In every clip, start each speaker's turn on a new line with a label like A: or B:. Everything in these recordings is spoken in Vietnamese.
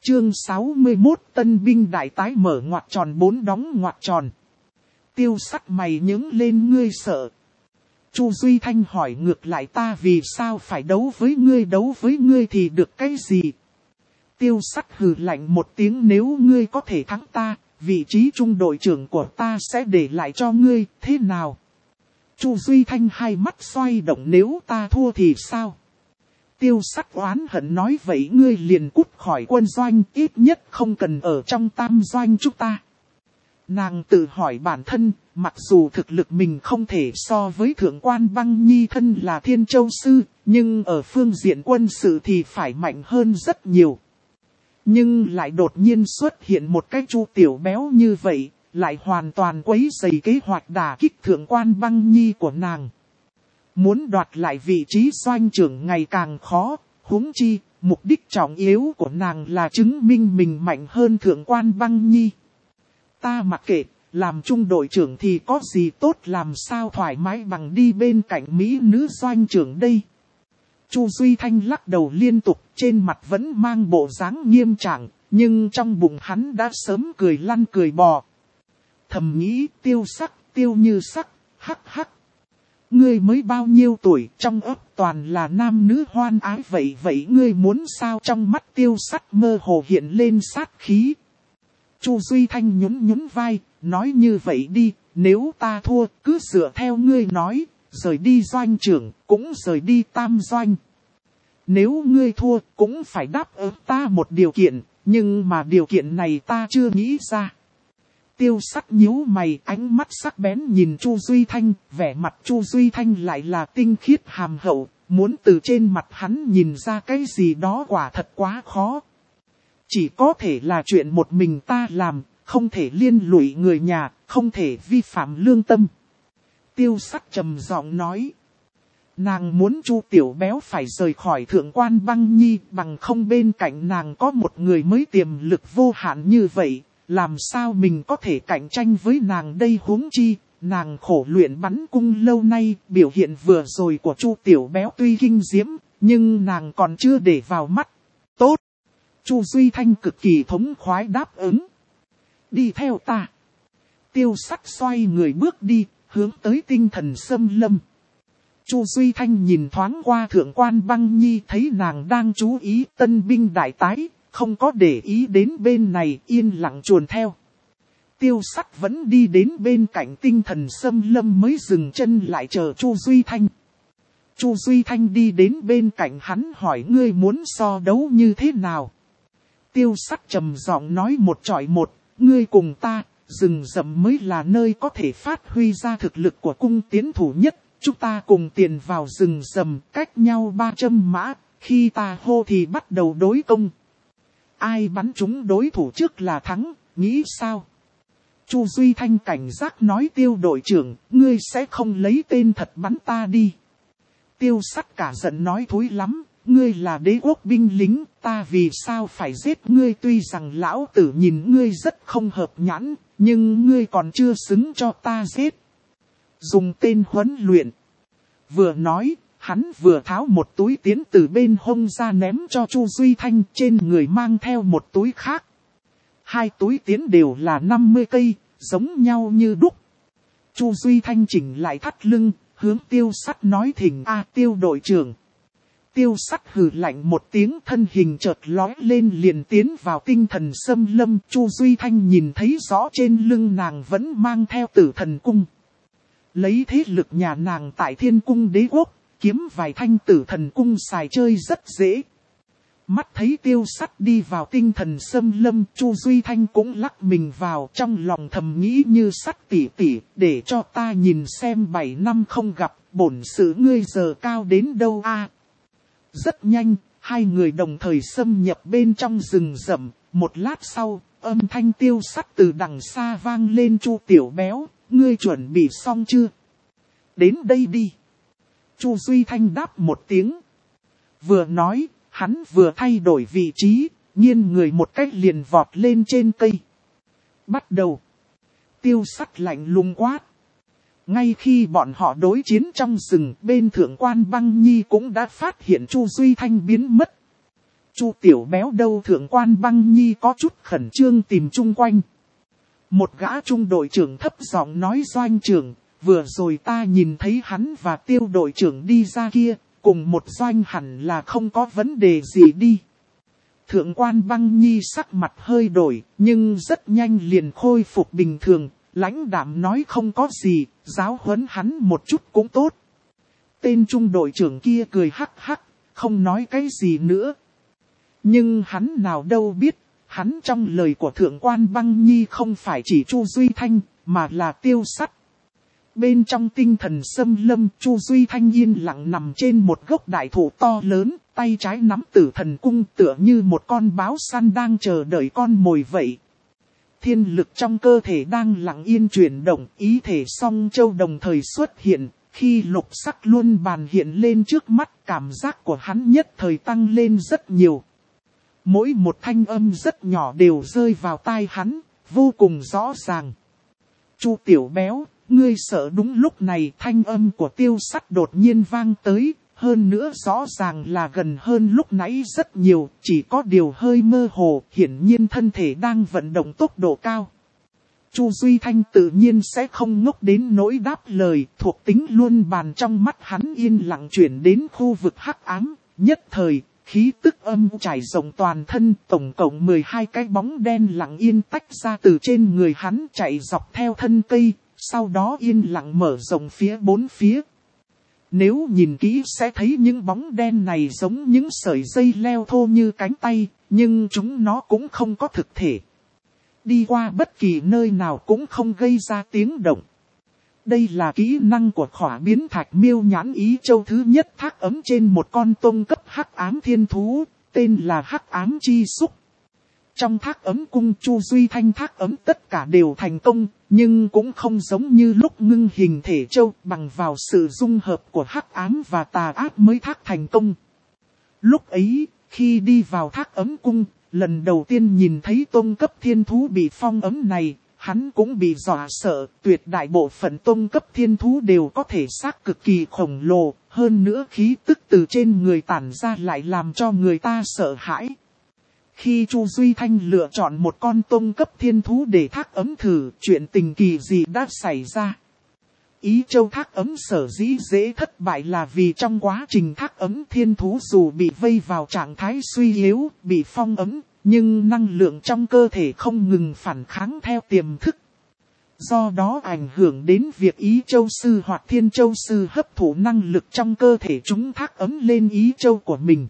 A: Chương 61 tân binh đại tái mở ngoặc tròn 4 đóng ngoặc tròn. Tiêu Sắc mày nhướng lên, ngươi sợ. Chu Duy Thanh hỏi ngược lại, ta vì sao phải đấu với ngươi thì được cái gì? Tiêu Sắc hừ lạnh một tiếng, nếu ngươi có thể thắng ta, vị trí trung đội trưởng của ta sẽ để lại cho ngươi, thế nào? Chu Duy Thanh hai mắt xoay động, nếu ta thua thì sao? Tiêu Sắc oán hận nói, vậy ngươi liền cút khỏi quân doanh, ít nhất không cần ở trong tam doanh chúng ta. Nàng tự hỏi bản thân, mặc dù thực lực mình không thể so với thượng quan Băng Nhi thân là Thiên Châu Sư, nhưng ở phương diện quân sự thì phải mạnh hơn rất nhiều. Nhưng lại đột nhiên xuất hiện một cái Chu Tiểu Béo như vậy, lại hoàn toàn quấy rầy kế hoạch đả kích thượng quan Băng Nhi của nàng. Muốn đoạt lại vị trí doanh trưởng ngày càng khó, huống chi, mục đích trọng yếu của nàng là chứng minh mình mạnh hơn thượng quan Băng Nhi. Ta mặc kệ, làm trung đội trưởng thì có gì tốt, làm sao thoải mái bằng đi bên cạnh mỹ nữ doanh trưởng đây. Chu Duy Thanh lắc đầu liên tục, trên mặt vẫn mang bộ dáng nghiêm trang, nhưng trong bụng hắn đã sớm cười lăn cười bò. Thầm nghĩ, Tiêu Sắc, Tiêu Như Sắc, hắc hắc. Ngươi mới bao nhiêu tuổi, trong ấp toàn là nam nữ hoan ái, vậy ngươi muốn sao? Trong mắt Tiêu Sắc mơ hồ hiện lên sát khí. Chu Duy Thanh nhún vai, nói như vậy đi, nếu ta thua, cứ dựa theo ngươi nói, rời đi doanh trưởng, cũng rời đi tam doanh. Nếu ngươi thua, cũng phải đáp ứng ta một điều kiện, nhưng mà điều kiện này ta chưa nghĩ ra. Tiêu Sắc nhíu mày, ánh mắt sắc bén nhìn Chu Duy Thanh, vẻ mặt Chu Duy Thanh lại là tinh khiết hàm hậu, muốn từ trên mặt hắn nhìn ra cái gì đó quả thật quá khó. Chỉ có thể là chuyện một mình ta làm, không thể liên lụy người nhà, không thể vi phạm lương tâm. Tiêu Sắc trầm giọng nói. Nàng muốn Chu Tiểu Béo phải rời khỏi thượng quan Băng Nhi, bằng không bên cạnh nàng có một người mới tiềm lực vô hạn như vậy, làm sao mình có thể cạnh tranh với nàng đây, huống chi. Nàng khổ luyện bắn cung lâu nay, biểu hiện vừa rồi của Chu Tiểu Béo tuy kinh diễm, nhưng nàng còn chưa để vào mắt. Tốt! Chu Duy Thanh cực kỳ thống khoái đáp ứng. Đi theo ta. Tiêu Sắc xoay người bước đi, hướng tới Tinh Thần Xâm Lâm. Chu Duy Thanh nhìn thoáng qua thượng quan Băng Nhi, thấy nàng đang chú ý tân binh đại tái, không có để ý đến bên này, yên lặng chuồn theo. Tiêu Sắc vẫn đi đến bên cạnh Tinh Thần Xâm Lâm mới dừng chân lại chờ Chu Duy Thanh. Chu Duy Thanh đi đến bên cạnh hắn hỏi, ngươi muốn so đấu như thế nào? Tiêu Sắc trầm giọng nói, một chọi một, ngươi cùng ta, rừng rậm mới là nơi có thể phát huy ra thực lực của cung tiến thủ nhất. Chúng ta cùng tiền vào rừng rậm, cách nhau 300 mã, khi ta hô thì bắt đầu đối công. Ai bắn trúng đối thủ trước là thắng, nghĩ sao? Chu Duy Thanh cảnh giác nói, Tiêu đội trưởng, ngươi sẽ không lấy tên thật bắn ta đi. Tiêu Sắc cả giận nói, thối lắm, ngươi là đế quốc binh lính, ta vì sao phải giết ngươi? Tuy rằng lão tử nhìn ngươi rất không hợp nhãn, nhưng ngươi còn chưa xứng cho ta giết. Dùng tên huấn luyện. Vừa nói, hắn vừa tháo một túi tiến từ bên hông ra ném cho Chu Duy Thanh, trên người mang theo một túi khác. Hai túi tiến đều là 50 cây, giống nhau như đúc. Chu Duy Thanh chỉnh lại thắt lưng, hướng Tiêu Sắc nói, thỉnh Tiêu đội trưởng. Tiêu Sắc hừ lạnh một tiếng, thân hình chợt lói lên liền tiến vào Tinh Thần Xâm Lâm. Chu Duy Thanh nhìn thấy rõ trên lưng nàng vẫn mang theo Tử Thần Cung. Lấy thế lực nhà nàng tại Thiên Cung Đế Quốc, kiếm vài thanh Tử Thần Cung xài chơi rất dễ. Mắt thấy Tiêu Sắc đi vào Tinh Thần Xâm Lâm, Chu Duy Thanh cũng lắc mình vào, trong lòng thầm nghĩ, như Sắc tỷ tỷ, để cho ta nhìn xem 7 năm không gặp, bổn sự ngươi giờ cao đến đâu a. Rất nhanh, hai người đồng thời xâm nhập bên trong rừng rậm. Một lát sau, âm thanh Tiêu Sắc từ đằng xa vang lên, Chu Tiểu Béo, ngươi chuẩn bị xong chưa? Đến đây đi. Chu Duy Thanh đáp một tiếng. Vừa nói, hắn vừa thay đổi vị trí, nghiêng người một cách liền vọt lên trên cây. Bắt đầu. Tiêu Sắc lạnh lùng quát. Ngay khi bọn họ đối chiến trong rừng, bên thượng quan Băng Nhi cũng đã phát hiện Chu Duy Thanh biến mất. Chu Tiểu Béo đâu? Thượng quan Băng Nhi có chút khẩn trương tìm chung quanh. Một gã trung đội trưởng thấp giọng nói: Doanh trưởng, vừa rồi ta nhìn thấy hắn và Tiêu đội trưởng đi ra kia, cùng một doanh hẳn là không có vấn đề gì đi. Thượng quan Băng Nhi sắc mặt hơi đổi, nhưng rất nhanh liền khôi phục bình thường, lãnh đạm nói: không có gì, giáo huấn hắn một chút cũng tốt. Tên trung đội trưởng kia cười hắc hắc, không nói cái gì nữa. Nhưng hắn nào đâu biết, hắn trong lời của Thượng quan Băng Nhi không phải chỉ Chu Duy Thanh, mà là Tiêu Sắt. Bên trong tinh thần xâm lâm, Chu Duy Thanh yên lặng nằm trên một gốc đại thụ to lớn, tay trái nắm Tử Thần Cung tựa như một con báo săn đang chờ đợi con mồi vậy. Thiên lực trong cơ thể đang lặng yên chuyển động, ý thể song châu đồng thời xuất hiện, khi lục sắc luân bàn hiện lên trước mắt, cảm giác của hắn nhất thời tăng lên rất nhiều. Mỗi một thanh âm rất nhỏ đều rơi vào tai hắn, vô cùng rõ ràng. Chu Tiểu Béo, ngươi sợ? Đúng lúc này thanh âm của Tiêu Sắt đột nhiên vang tới, hơn nữa rõ ràng là gần hơn lúc nãy rất nhiều, chỉ có điều hơi mơ hồ, hiển nhiên thân thể đang vận động tốc độ cao. Chu Duy Thanh tự nhiên sẽ không ngốc đến nỗi đáp lời, thuộc tính luân bàn trong mắt hắn yên lặng chuyển đến khu vực hắc ám, nhất thời, khí tức âm trải rộng toàn thân, tổng cộng 12 cái bóng đen lặng yên tách ra từ trên người hắn chạy dọc theo thân cây, sau đó yên lặng mở rộng phía bốn phía. Nếu nhìn kỹ sẽ thấy những bóng đen này giống những sợi dây leo thô như cánh tay, nhưng chúng nó cũng không có thực thể. Đi qua bất kỳ nơi nào cũng không gây ra tiếng động. Đây là kỹ năng của Khỏa Biến Thạch Miêu Nhãn Ý Châu thứ nhất thác ấm trên một con tông cấp hắc ám thiên thú, tên là Hắc Ám Chi Xúc. Trong thác ấm cung Chu Duy Thanh thác ấm tất cả đều thành công, nhưng cũng không giống như lúc ngưng hình thể châu, bằng vào sự dung hợp của hắc ám và tà ác mới thác thành công. Lúc ấy, khi đi vào thác ấm cung, lần đầu tiên nhìn thấy tông cấp thiên thú bị phong ấm này, hắn cũng bị dọa sợ. Tuyệt đại bộ phận tông cấp thiên thú đều có thể xác cực kỳ khổng lồ, hơn nữa khí tức từ trên người tản ra lại làm cho người ta sợ hãi. Khi Chu Duy Thanh lựa chọn một con tông cấp thiên thú để thác ấm thử, chuyện tình kỳ gì đã xảy ra. Ý Châu thác ấm sở dĩ dễ thất bại là vì trong quá trình thác ấm thiên thú dù bị vây vào trạng thái suy yếu, bị phong ấm, nhưng năng lượng trong cơ thể không ngừng phản kháng theo tiềm thức. Do đó ảnh hưởng đến việc Ý Châu sư hoặc Thiên Châu sư hấp thụ năng lực trong cơ thể chúng thác ấm lên Ý Châu của mình.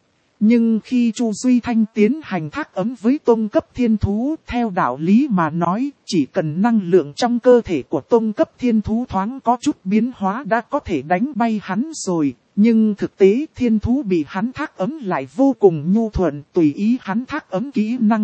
A: Nhưng khi Chu Duy Thanh tiến hành thác ấm với tông cấp thiên thú, theo đạo lý mà nói, chỉ cần năng lượng trong cơ thể của tông cấp thiên thú thoáng có chút biến hóa đã có thể đánh bay hắn rồi. Nhưng thực tế thiên thú bị hắn thác ấm lại vô cùng nhu thuận, tùy ý hắn thác ấm kỹ năng.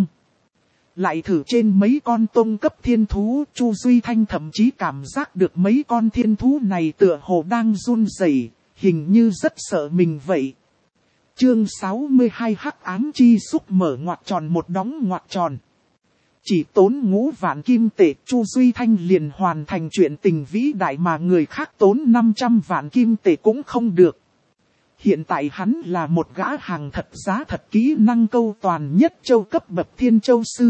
A: Lại thử trên mấy con tông cấp thiên thú, Chu Duy Thanh thậm chí cảm giác được mấy con thiên thú này tựa hồ đang run rẩy, hình như rất sợ mình vậy. Chương 62 Hắc Ám Chi Xúc mở ngoặc tròn một đóng ngoặc tròn. Chỉ tốn 5 vạn kim tệ, Chu Duy Thanh liền hoàn thành chuyện tình vĩ đại mà người khác tốn 500 vạn kim tệ cũng không được. Hiện tại hắn là một gã hàng thật giá thật kỹ năng câu toàn nhất châu cấp bậc Thiên Châu sư.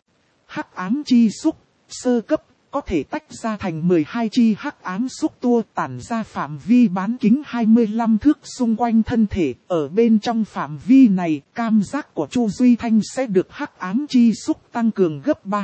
A: Hắc Ám Chi Xúc, sơ cấp, có thể tách ra thành 12 chi hắc ám xúc tua tản ra phạm vi bán kính 25 thước xung quanh thân thể. Ở bên trong phạm vi này, cảm giác của Chu Duy Thanh sẽ được hắc ám chi xúc tăng cường gấp 3.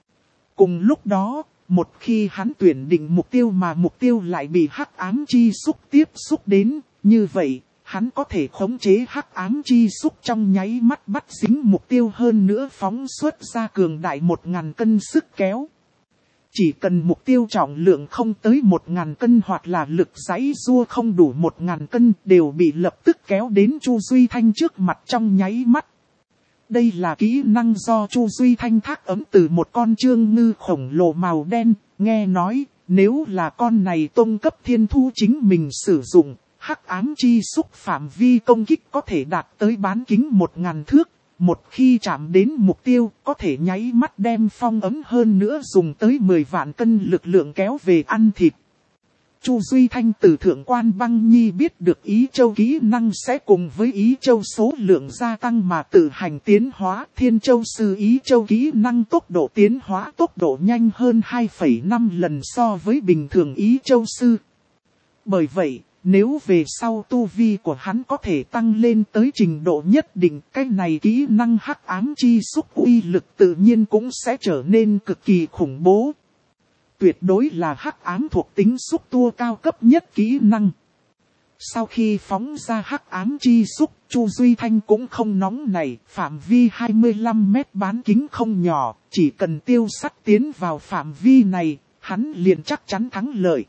A: Cùng lúc đó, một khi hắn tuyển định mục tiêu mà mục tiêu lại bị hắc ám chi xúc tiếp xúc đến, như vậy, hắn có thể khống chế hắc ám chi xúc trong nháy mắt bắt dính mục tiêu, hơn nữa phóng xuất ra cường đại 1000 cân sức kéo. Chỉ cần mục tiêu trọng lượng không tới 1000 cân hoặc là lực giãy giụa không đủ 1000 cân đều bị lập tức kéo đến Chu Duy Thanh trước mặt trong nháy mắt. Đây là kỹ năng do Chu Duy Thanh thác ấm từ một con trương ngư khổng lồ màu đen, nghe nói nếu là con này tông cấp thiên thú chính mình sử dụng, hắc ám chi xúc phạm vi công kích có thể đạt tới bán kính 1000 thước. Một khi chạm đến mục tiêu, có thể nháy mắt đem phong ấm, hơn nữa dùng tới 10 vạn cân lực lượng kéo về ăn thịt. Chu Duy Thanh từ Thượng Quan Băng Nhi biết được Ý Châu kỹ năng sẽ cùng với Ý Châu số lượng gia tăng mà tự hành tiến hóa. Thiên Châu sư Ý Châu kỹ năng tốc độ tiến hóa tốc độ nhanh hơn 2,5 lần so với bình thường Ý Châu sư. Bởi vậy, nếu về sau tu vi của hắn có thể tăng lên tới trình độ nhất định, cái này kỹ năng hắc ám chi xúc uy lực tự nhiên cũng sẽ trở nên cực kỳ khủng bố. Tuyệt đối là hắc ám thuộc tính xúc tua cao cấp nhất kỹ năng. Sau khi phóng ra hắc ám chi xúc, Chu Duy Thanh cũng không nóng nảy, phạm vi 25 mét bán kính không nhỏ, chỉ cần tiêu sắt tiến vào phạm vi này, hắn liền chắc chắn thắng lợi.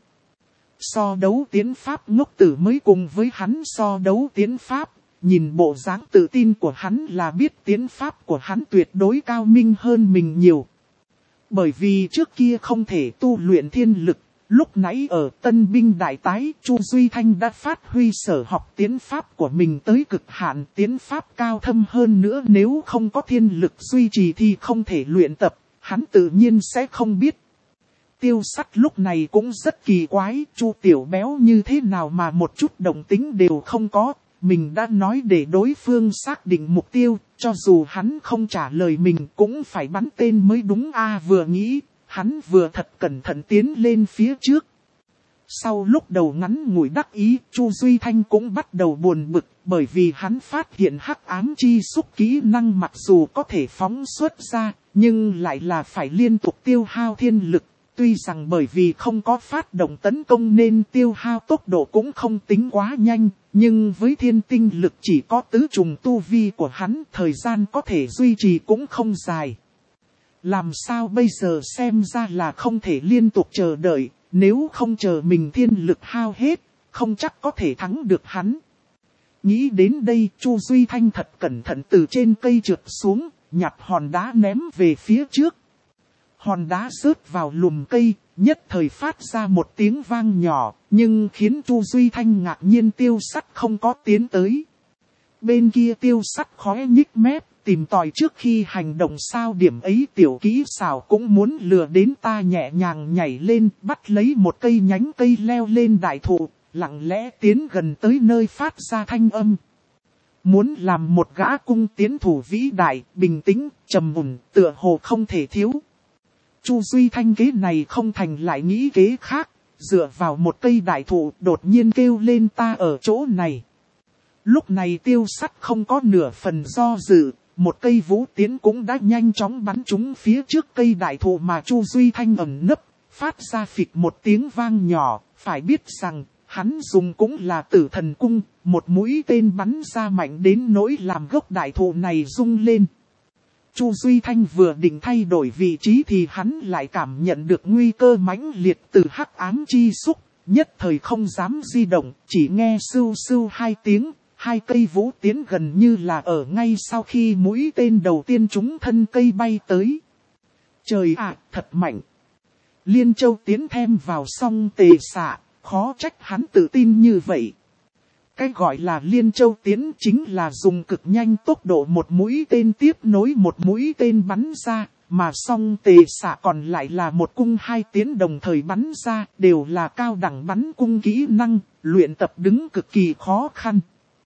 A: So đấu tiến pháp ngốc tử mới cùng với hắn so đấu tiến pháp, nhìn bộ dáng tự tin của hắn là biết tiến pháp của hắn tuyệt đối cao minh hơn mình nhiều. Bởi vì trước kia không thể tu luyện thiên lực, lúc nãy ở tân binh đại tái, Chu Duy Thanh đã phát huy sở học tiến pháp của mình tới cực hạn, tiến pháp cao thâm hơn nữa, nếu không có thiên lực duy trì thì không thể luyện tập, hắn tự nhiên sẽ không biết. Tiêu sắt lúc này cũng rất kỳ quái, Chu tiểu béo như thế nào mà một chút động tính đều không có. Mình đã nói để đối phương xác định mục tiêu, cho dù hắn không trả lời mình cũng phải bắn tên mới đúng a. Vừa nghĩ, hắn vừa thật cẩn thận tiến lên phía trước. Sau lúc đầu ngắn ngủi đắc ý, Chu Duy Thanh cũng bắt đầu buồn bực, bởi vì hắn phát hiện hắc ám chi xúc kỹ năng mặc dù có thể phóng xuất ra, nhưng lại là phải liên tục tiêu hao thiên lực. Tuy rằng bởi vì không có phát động tấn công nên tiêu hao tốc độ cũng không tính quá nhanh, nhưng với thiên tinh lực chỉ có tứ trùng tu vi của hắn, thời gian có thể duy trì cũng không dài. Làm sao bây giờ, xem ra là không thể liên tục chờ đợi, nếu không chờ mình thiên lực hao hết, không chắc có thể thắng được hắn. Nghĩ đến đây, Chu Duy Thanh thật cẩn thận từ trên cây trượt xuống, nhặt hòn đá ném về phía trước. Hòn đá rớt vào lùm cây, nhất thời phát ra một tiếng vang nhỏ, nhưng khiến Chu Duy Thanh ngạc nhiên tiêu sắt không có tiến tới. Bên kia tiêu sắt khóe nhích mép, tìm tòi trước khi hành động sao điểm ấy tiểu kỹ xảo cũng muốn lừa đến ta, nhẹ nhàng nhảy lên, bắt lấy một cây nhánh cây leo lên đại thụ, lặng lẽ tiến gần tới nơi phát ra thanh âm. Muốn làm một gã cung tiến thủ vĩ đại, bình tĩnh, trầm ổn, tựa hồ không thể thiếu. Chu Duy Thanh kế này không thành lại nghĩ kế khác, dựa vào một cây đại thụ đột nhiên kêu lên ta ở chỗ này. Lúc này tiêu sắt không có nửa phần do dự, một cây vũ tiến cũng đã nhanh chóng bắn trúng phía trước cây đại thụ mà Chu Duy Thanh ẩn nấp, phát ra phịch một tiếng vang nhỏ, phải biết rằng hắn dùng cũng là Tử Thần Cung, một mũi tên bắn ra mạnh đến nỗi làm gốc đại thụ này rung lên. Chu Duy Thanh vừa định thay đổi vị trí thì hắn lại cảm nhận được nguy cơ mãnh liệt từ hắc ám chi xúc, nhất thời không dám di động, chỉ nghe sưu sưu hai tiếng, hai cây vũ tiến gần như là ở ngay sau khi mũi tên đầu tiên trúng thân cây bay tới. Trời ạ, thật mạnh! Liên Châu tiến thêm vào song tề xạ, khó trách hắn tự tin như vậy. Cái gọi là Liên Châu tiến chính là dùng cực nhanh tốc độ một mũi tên tiếp nối một mũi tên bắn ra, mà song tề xạ còn lại là một cung hai tiến đồng thời bắn ra, đều là cao đẳng bắn cung kỹ năng, luyện tập đứng cực kỳ khó khăn.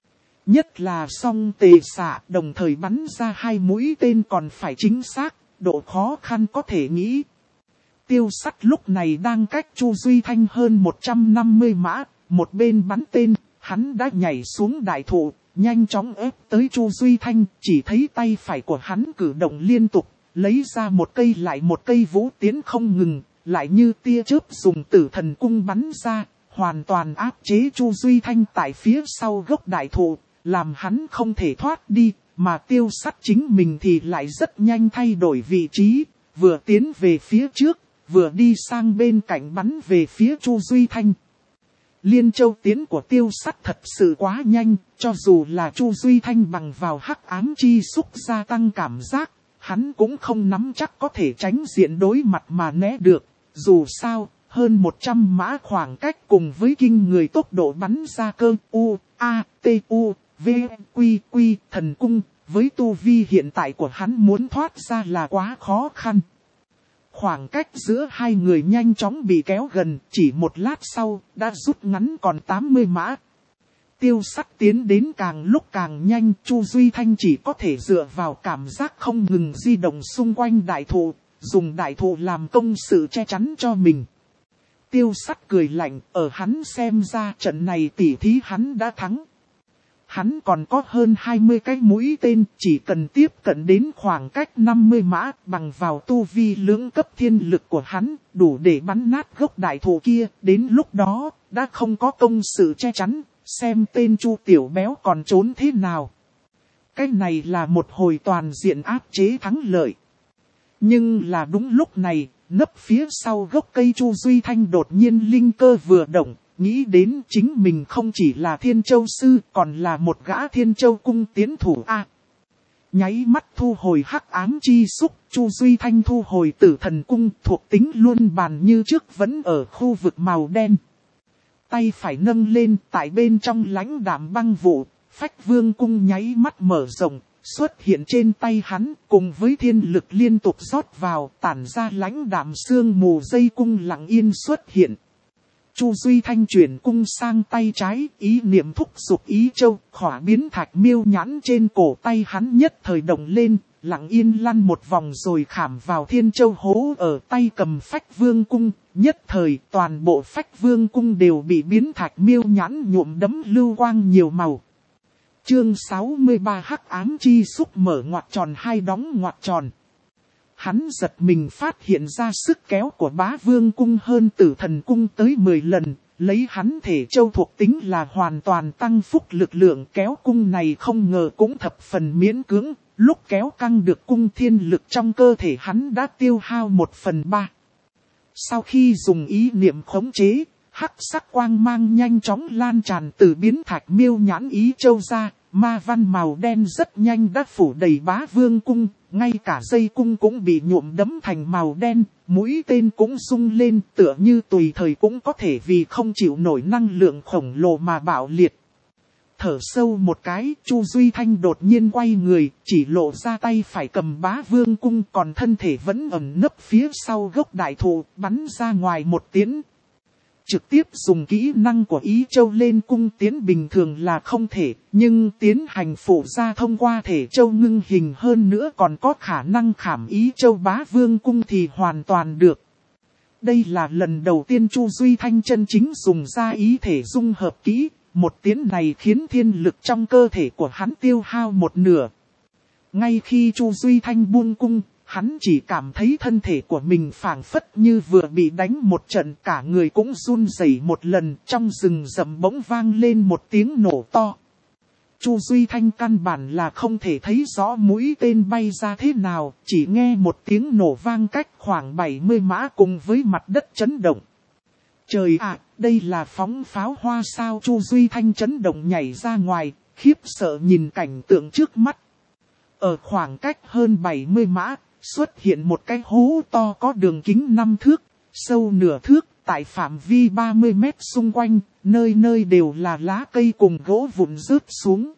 A: Nhất là song tề xạ đồng thời bắn ra hai mũi tên còn phải chính xác, độ khó khăn có thể nghĩ. Tiêu sắt lúc này đang cách Chu Duy Thanh hơn 150 mã, một bên bắn tên. Hắn đã nhảy xuống đại thụ, nhanh chóng ép tới Chu Duy Thanh, chỉ thấy tay phải của hắn cử động liên tục, lấy ra một cây lại một cây vũ tiến không ngừng, lại như tia chớp dùng Tử Thần Cung bắn ra, hoàn toàn áp chế Chu Duy Thanh tại phía sau gốc đại thụ, làm hắn không thể thoát đi, mà tiêu sắt chính mình thì lại rất nhanh thay đổi vị trí, vừa tiến về phía trước, vừa đi sang bên cạnh bắn về phía Chu Duy Thanh. Liên Châu tiến của tiêu sắt thật sự quá nhanh, cho dù là Chu Duy Thanh bằng vào hắc ám chi xúc gia tăng cảm giác, hắn cũng không nắm chắc có thể tránh diện đối mặt mà né được. Dù sao, hơn 100 mã khoảng cách cùng với kinh người tốc độ bắn ra cơ U, A, T, U, V, Quy, Quy, thần cung, với tu vi hiện tại của hắn muốn thoát ra là quá khó khăn. Khoảng cách giữa hai người nhanh chóng bị kéo gần, chỉ một lát sau, đã rút ngắn còn 80 mã. Tiêu Sắt tiến đến càng lúc càng nhanh, Chu Duy Thanh chỉ có thể dựa vào cảm giác không ngừng di động xung quanh đại thụ, dùng đại thụ làm công sự che chắn cho mình. Tiêu Sắt cười lạnh, ở hắn xem ra trận này tỉ thí hắn đã thắng. Hắn còn có hơn 20 cái mũi tên, chỉ cần tiếp cận đến khoảng cách 50 mã, bằng vào tu vi lưỡng cấp thiên lực của hắn, đủ để bắn nát gốc đại thụ kia, đến lúc đó, đã không có công sự che chắn, xem tên Chu Tiểu Béo còn trốn thế nào. Cái này là một hồi toàn diện áp chế thắng lợi. Nhưng là đúng lúc này, nấp phía sau gốc cây Chu Duy Thanh đột nhiên linh cơ vừa động. Nghĩ đến chính mình không chỉ là Thiên Châu Sư, còn là một gã Thiên Châu Cung tiến thủ A. Nháy mắt thu hồi hắc ám chi xúc, Chu Duy Thanh thu hồi Tử Thần Cung, thuộc tính luôn bàn như trước vẫn ở khu vực màu đen. Tay phải nâng lên, tại bên trong lãnh đạm băng vụ, Phách Vương Cung nháy mắt mở rộng, xuất hiện trên tay hắn, cùng với thiên lực liên tục rót vào, tản ra lãnh đạm sương mù dây cung lặng yên xuất hiện. Chu Duy Thanh chuyển cung sang tay trái, ý niệm thúc giục ý châu, khỏa biến thạch miêu nhãn trên cổ tay hắn nhất thời động lên, lặng yên lăn một vòng rồi khảm vào thiên châu hố ở tay cầm Phách Vương Cung, nhất thời toàn bộ Phách Vương Cung đều bị biến thạch miêu nhãn nhuộm đẫm lưu quang nhiều màu. Chương 63 hắc ám chi xúc mở ngoặc tròn hai đóng ngoặc tròn. Hắn giật mình phát hiện ra sức kéo của Bá Vương Cung hơn Tử Thần Cung tới 10 lần, lấy hắn thể châu thuộc tính là hoàn toàn tăng phúc lực lượng, kéo cung này không ngờ cũng thập phần miễn cưỡng, lúc kéo căng được cung thiên lực trong cơ thể hắn đã tiêu hao 1/3. Sau khi dùng ý niệm khống chế, hắc sắc quang mang nhanh chóng lan tràn từ biến thạch miêu nhãn ý châu ra, ma văn màu đen rất nhanh đã phủ đầy Bá Vương Cung, ngay cả dây cung cũng bị nhuộm đẫm thành màu đen, mũi tên cũng rung lên tựa như tùy thời cũng có thể vì không chịu nổi năng lượng khổng lồ mà bạo liệt. Thở sâu một cái, Chu Duy Thanh đột nhiên quay người, chỉ lộ ra tay phải cầm Bá Vương Cung, còn thân thể vẫn ẩn nấp phía sau gốc đại thụ, bắn ra ngoài một tiễn. Trực tiếp dùng kỹ năng của ý châu lên cung tiến bình thường là không thể, nhưng tiến hành phụ ra thông qua thể châu ngưng hình hơn nữa còn có khả năng khảm ý châu Bá Vương Cung thì hoàn toàn được. Đây là lần đầu tiên Chu Duy Thanh chân chính dùng ra ý thể dung hợp kỹ, một tiến này khiến thiên lực trong cơ thể của hắn tiêu hao một nửa. Ngay khi Chu Duy Thanh buông cung, hắn chỉ cảm thấy thân thể của mình phảng phất như vừa bị đánh một trận, cả người cũng run rẩy một lần, trong rừng rậm bỗng vang lên một tiếng nổ to. Chu Duy Thanh căn bản là không thể thấy rõ mũi tên bay ra thế nào, chỉ nghe một tiếng nổ vang cách khoảng 70 mã cùng với mặt đất chấn động. Trời ạ, đây là phóng pháo hoa sao? Chu Duy Thanh chấn động nhảy ra ngoài, khiếp sợ nhìn cảnh tượng trước mắt. Ở khoảng cách hơn 70 mã, xuất hiện một cái hố to có đường kính 5 thước, sâu nửa thước, tại phạm vi 30 mét xung quanh, nơi nơi đều là lá cây cùng gỗ vụn rớt xuống.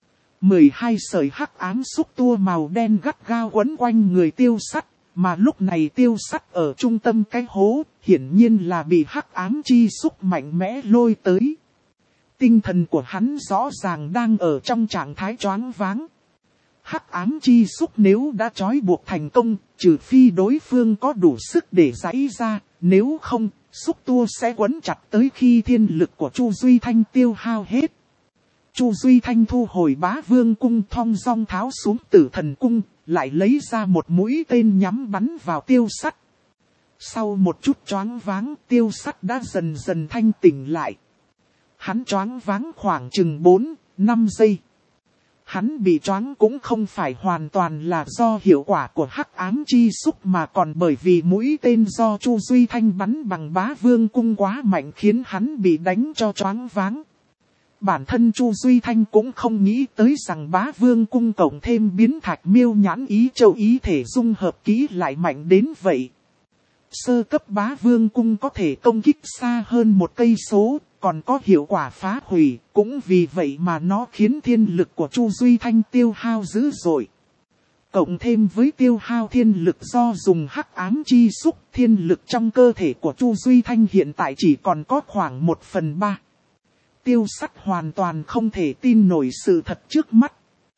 A: 12 sợi hắc ám xúc tua màu đen gắt gao quấn quanh người Tiêu Sắt, mà lúc này Tiêu Sắt ở trung tâm cái hố, hiển nhiên là bị hắc ám chi xúc mạnh mẽ lôi tới. Tinh thần của hắn rõ ràng đang ở trong trạng thái choáng váng. Hắc ám chi xúc nếu đã trói buộc thành công, trừ phi đối phương có đủ sức để giãy ra, nếu không, xúc tua sẽ quấn chặt tới khi thiên lực của Chu Duy Thanh tiêu hao hết. Chu Duy Thanh thu hồi Bá Vương Cung, thong dong tháo xuống Tử Thần Cung, lại lấy ra một mũi tên nhắm bắn vào Tiêu Sắt. Sau một chút choáng váng, Tiêu Sắt đã dần dần thanh tỉnh lại. Hắn choáng váng khoảng chừng 4-5 giây. Hắn bị choáng cũng không phải hoàn toàn là do hiệu quả của hắc ám chi xúc mà còn bởi vì mũi tên do Chu Duy Thanh bắn bằng Bá Vương Cung quá mạnh khiến hắn bị đánh cho choáng váng. Bản thân Chu Duy Thanh cũng không nghĩ tới rằng Bá Vương Cung cộng thêm biến thạch miêu nhãn ý châu ý thể dung hợp kỹ lại mạnh đến vậy. Sơ cấp Bá Vương Cung có thể công kích xa hơn 1 cây số, còn có hiệu quả phá hủy, cũng vì vậy mà nó khiến thiên lực của Chu Duy Thanh tiêu hao dữ dội. Cộng thêm với tiêu hao thiên lực do dùng hắc ám chi xúc, thiên lực trong cơ thể của Chu Duy Thanh hiện tại chỉ còn có khoảng 1/3. Tiêu Sắt hoàn toàn không thể tin nổi sự thật trước mắt.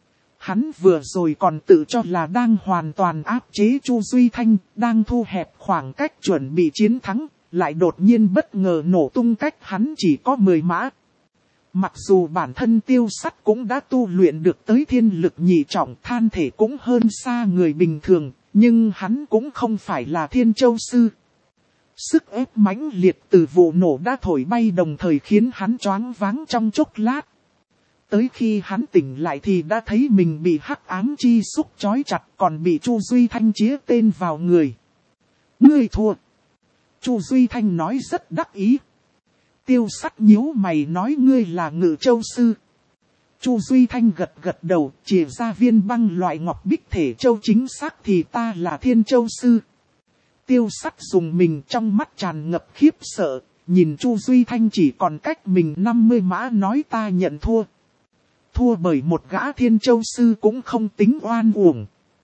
A: Hắn vừa rồi còn tự cho là đang hoàn toàn áp chế Chu Duy Thanh, đang thu hẹp khoảng cách chuẩn bị chiến thắng, lại đột nhiên bất ngờ nổ tung cách hắn chỉ có 10 mã. Mặc dù bản thân Tiêu Sắt cũng đã tu luyện được tới thiên lực nhị trọng, than thể cũng hơn xa người bình thường, nhưng hắn cũng không phải là Thiên Châu Sư. Sức ép mãnh liệt từ vụ nổ đã thổi bay đồng thời khiến hắn choáng váng trong chốc lát. Tới khi hắn tỉnh lại thì đã thấy mình bị hắc ám chi xúc trói chặt, còn bị Chu Duy Thanh chĩa tên vào người. Ngươi thua. Chu Duy Thanh nói rất đắc ý. Tiêu Sắt nhíu mày nói ngươi là Ngự Châu Sư. Chu Duy Thanh gật gật đầu, chìa ra viên băng loại ngọc bích thể châu, chính xác thì ta là Thiên Châu Sư. Tiêu Sắt dùng mình, trong mắt tràn ngập khiếp sợ, nhìn Chu Duy Thanh chỉ còn cách mình 50 mã nói ta nhận thua. Thua bởi một gã Thiên Châu Sư cũng không tính oan uổng.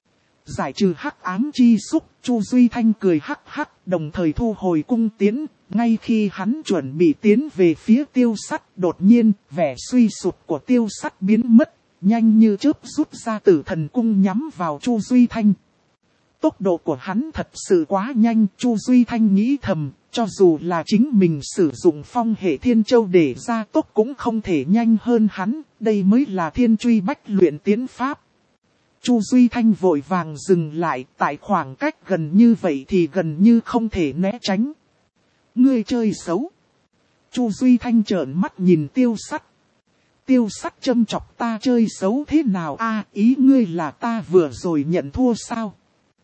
A: Giải trừ hắc ám chi xúc, Chu Duy Thanh cười hắc hắc, đồng thời thu hồi cung tiến. Ngay khi hắn chuẩn bị tiến về phía Tiêu Sắt, đột nhiên, vẻ suy sụp của Tiêu Sắt biến mất, nhanh như chớp rút ra Tử Thần cung nhắm vào Chu Duy Thanh. Tốc độ của hắn thật sự quá nhanh, Chu Duy Thanh nghĩ thầm, cho dù là chính mình sử dụng phong hệ Thiên Châu để gia tốc cũng không thể nhanh hơn hắn, đây mới là Thiên Truy Bách Luyện tiến pháp. Chu Duy Thanh vội vàng dừng lại, tại khoảng cách gần như vậy thì gần như không thể né tránh. Ngươi chơi xấu. Chu Duy Thanh trợn mắt nhìn Tiêu Sắt. Tiêu Sắt châm chọc ta chơi xấu thế nào a? Ý ngươi là ta vừa rồi nhận thua sao?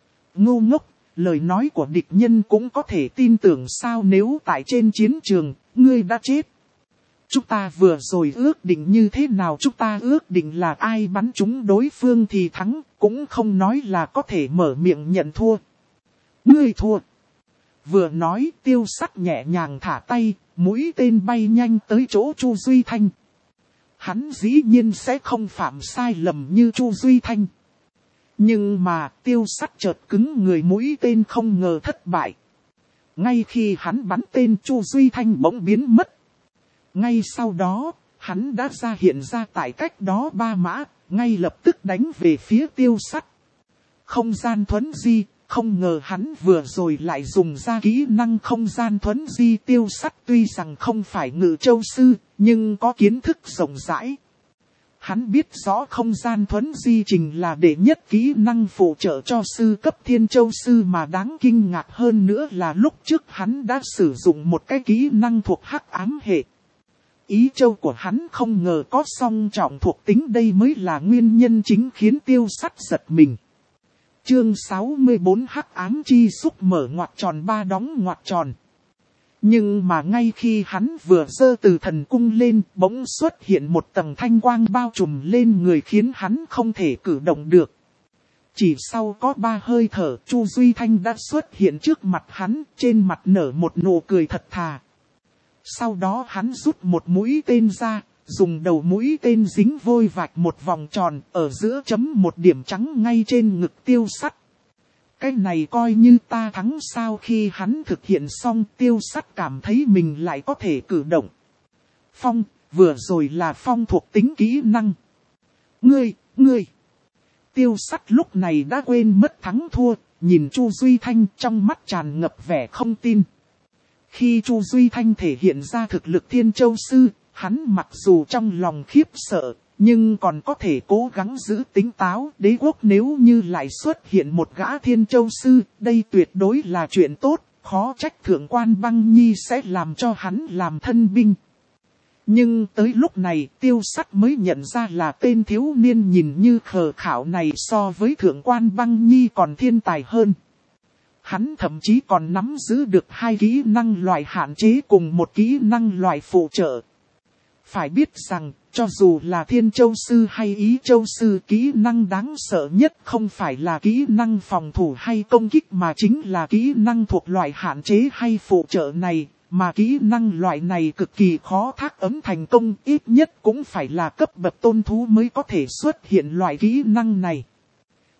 A: Ngu ngốc, lời nói của địch nhân cũng có thể tin tưởng sao, nếu tại trên chiến trường, ngươi đã chết. Chúng ta vừa rồi ước định như thế nào, chúng ta ước định là ai bắn trúng đối phương thì thắng, cũng không nói là có thể mở miệng nhận thua. Ngươi thua. Vừa nói, Tiêu Sắt nhẹ nhàng thả tay, mũi tên bay nhanh tới chỗ Chu Duy Thanh. Hắn dĩ nhiên sẽ không phạm sai lầm như Chu Duy Thanh. Nhưng mà Tiêu Sắt chợt cứng người, mũi tên không ngờ thất bại. Ngay khi hắn bắn tên, Chu Duy Thanh bỗng biến mất. Ngay sau đó, hắn đã hiện ra tại cách đó 3 mã, ngay lập tức đánh về phía Tiêu Sắt. Không gian thuấn di, không ngờ hắn vừa rồi lại dùng ra kỹ năng không gian thuấn di. Tiêu Sắt tuy rằng không phải Ngự Châu Sư, nhưng có kiến thức rộng rãi. Hắn biết rõ không gian thuấn di trình là đệ nhất kỹ năng phụ trợ cho sư cấp Thiên Châu Sư, mà đáng kinh ngạc hơn nữa là lúc trước hắn đã sử dụng một cái kỹ năng thuộc hắc ám hệ. Ý châu của hắn không ngờ có song trọng thuộc tính, đây mới là nguyên nhân chính khiến Tiêu Sắt giật mình. Chương 64 hắc ám chi xúc mở ngoặc tròn 3 đóng ngoặc tròn. Nhưng mà ngay khi hắn vừa giơ Từ Thần cung lên, bỗng xuất hiện một tầng thanh quang bao trùm lên người khiến hắn không thể cử động được. Chỉ sau có 3 hơi thở, Chu Duy Thanh đã xuất hiện trước mặt hắn, trên mặt nở một nụ cười thật thà. Sau đó hắn rút một mũi tên ra, dùng đầu mũi tên dính vôi vạch một vòng tròn, ở giữa chấm một điểm trắng ngay trên ngực Tiêu Sắt. Cái này coi như ta thắng sao? Khi hắn thực hiện xong, Tiêu Sắt cảm thấy mình lại có thể cử động. Phong, vừa rồi là phong thuộc tính kỹ năng. Ngươi. Tiêu Sắt lúc này đã quên mất thắng thua, nhìn Chu Duy Thanh trong mắt tràn ngập vẻ không tin. Khi Chu Duy Thanh thể hiện ra thực lực Thiên Châu Sư, hắn mặc dù trong lòng khiếp sợ, nhưng còn có thể cố gắng giữ tỉnh táo. Đế quốc nếu như lại xuất hiện một gã Thiên Châu Sư, đây tuyệt đối là chuyện tốt, khó trách Thượng quan Băng Nhi sẽ làm cho hắn làm thân binh. Nhưng tới lúc này, Tiêu Sắt mới nhận ra là tên thiếu niên nhìn như khờ khảo này so với Thượng quan Băng Nhi còn thiên tài hơn. Hắn thậm chí còn nắm giữ được 2 kỹ năng loại hạn chế cùng một kỹ năng loại phụ trợ. Phải biết rằng, cho dù là Thiên Châu Sư hay Ý Châu Sư, kỹ năng đáng sợ nhất không phải là kỹ năng phòng thủ hay công kích mà chính là kỹ năng thuộc loại hạn chế hay phụ trợ này, mà kỹ năng loại này cực kỳ khó thác ấm thành công, ít nhất cũng phải là cấp bậc tôn thú mới có thể xuất hiện loại kỹ năng này.